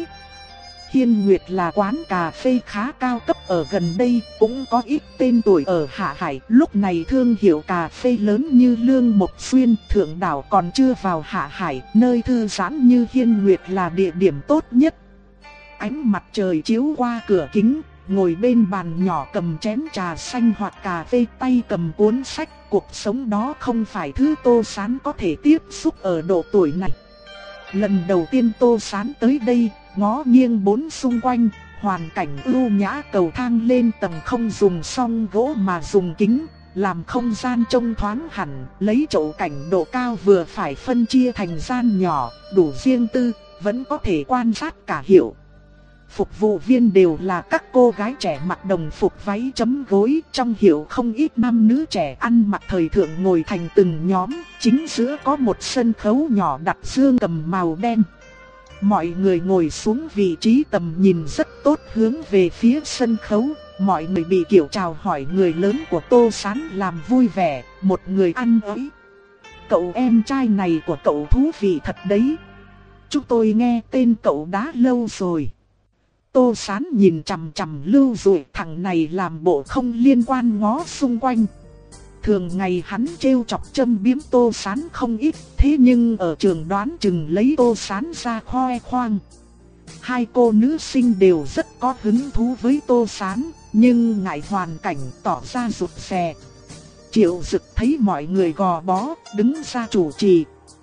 Hiên Nguyệt là quán cà phê khá cao cấp ở gần đây, cũng có ít tên tuổi ở Hạ Hải. Lúc này thương hiệu cà phê lớn như Lương Mộc Xuyên, Thượng Đảo còn chưa vào Hạ Hải, nơi thư giãn như Hiên Nguyệt là địa điểm tốt nhất. Ánh mặt trời chiếu qua cửa kính, ngồi bên bàn nhỏ cầm chén trà xanh hoặc cà phê, tay cầm cuốn sách. Cuộc sống đó không phải thứ Tô Sán có thể tiếp xúc ở độ tuổi này. Lần đầu tiên Tô Sán tới đây, ngó nghiêng bốn xung quanh, hoàn cảnh ưu nhã, cầu thang lên tầng không dùng song gỗ mà dùng kính, làm không gian trông thoáng hẳn, lấy chậu cảnh độ cao vừa phải phân chia thành gian nhỏ, đủ riêng tư, vẫn có thể quan sát cả hiệu. Phục vụ viên đều là các cô gái trẻ mặc đồng phục váy chấm gối, trong hiệu không ít nam nữ trẻ ăn mặc thời thượng ngồi thành từng nhóm, chính giữa có một sân khấu nhỏ đặt dương cầm màu đen. Mọi người ngồi xuống vị trí tầm nhìn rất tốt hướng về phía sân khấu, mọi người bị kiểu chào hỏi người lớn của Tô Sán làm vui vẻ, một người ăn ới. Cậu em trai này của cậu thú vị thật đấy. Chúng tôi nghe tên cậu đã lâu rồi. Tô Sán nhìn chằm chằm Lưu Dụ, thằng này làm bộ không liên quan ngó xung quanh. Thường ngày hắn trêu chọc châm biếm Tô Sán không ít, thế nhưng ở trường đoán chừng lấy Tô Sán ra khoe khoang. Hai cô nữ sinh đều rất có hứng thú với Tô Sán, nhưng ngại hoàn cảnh tỏ ra rụt rè. Triệu Dực thấy mọi người gò bó, đứng ra chủ trì.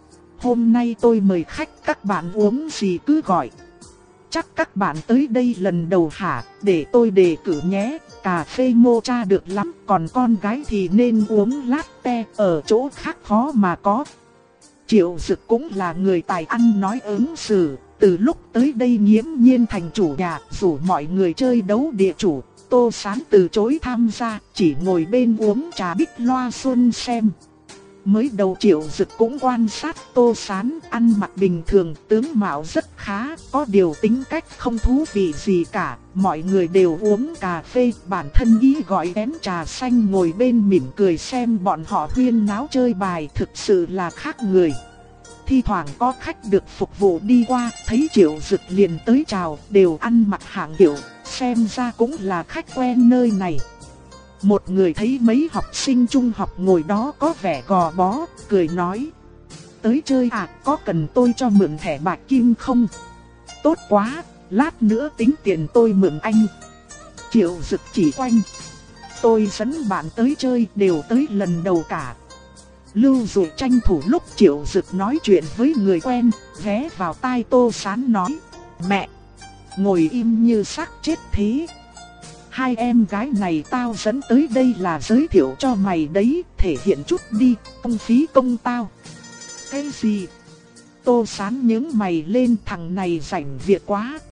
Hôm nay tôi mời khách, các bạn uống gì cứ gọi. Chắc các bạn tới đây lần đầu hả, để tôi đề cử nhé. Cà phê mocha được lắm, còn con gái thì nên uống latte, ở chỗ khác khó mà có. Triệu Dực cũng là người tài ăn nói ứng xử, từ lúc tới đây nghiễm nhiên thành chủ nhà, rủ mọi người chơi đấu địa chủ. Tô Sán từ chối tham gia, chỉ ngồi bên uống trà bích loa xuân xem. Mới đầu Triệu Dực cũng quan sát Tô Sán ăn mặc bình thường, tướng mạo rất khá, có điều tính cách không thú vị gì cả. Mọi người đều uống cà phê, bản thân ý gọi chén trà xanh ngồi bên mỉm cười xem bọn họ huyên náo chơi bài, thực sự là khác người. Thi thoảng có khách được phục vụ đi qua, thấy Triệu Dực liền tới chào, đều ăn mặc hạng hiệu, xem ra cũng là khách quen nơi này. Một người thấy mấy học sinh trung học ngồi đó có vẻ gò bó, cười nói: tới chơi à, có cần tôi cho mượn thẻ bạc kim không? Tốt quá, lát nữa tính tiền tôi mượn anh. Triệu Dực chỉ quanh: tôi dẫn bạn tới chơi, đều tới lần đầu cả. Lưu Dụ tranh thủ lúc Triệu Dực nói chuyện với người quen, ghé vào tai Tô Sán nói: mẹ, ngồi im như xác chết thế. Hai em gái này tao dẫn tới đây là giới thiệu cho mày đấy, thể hiện chút đi, không phí công tao. Cái gì? Tô Sán nhướng mày lên, thằng này rảnh việc quá,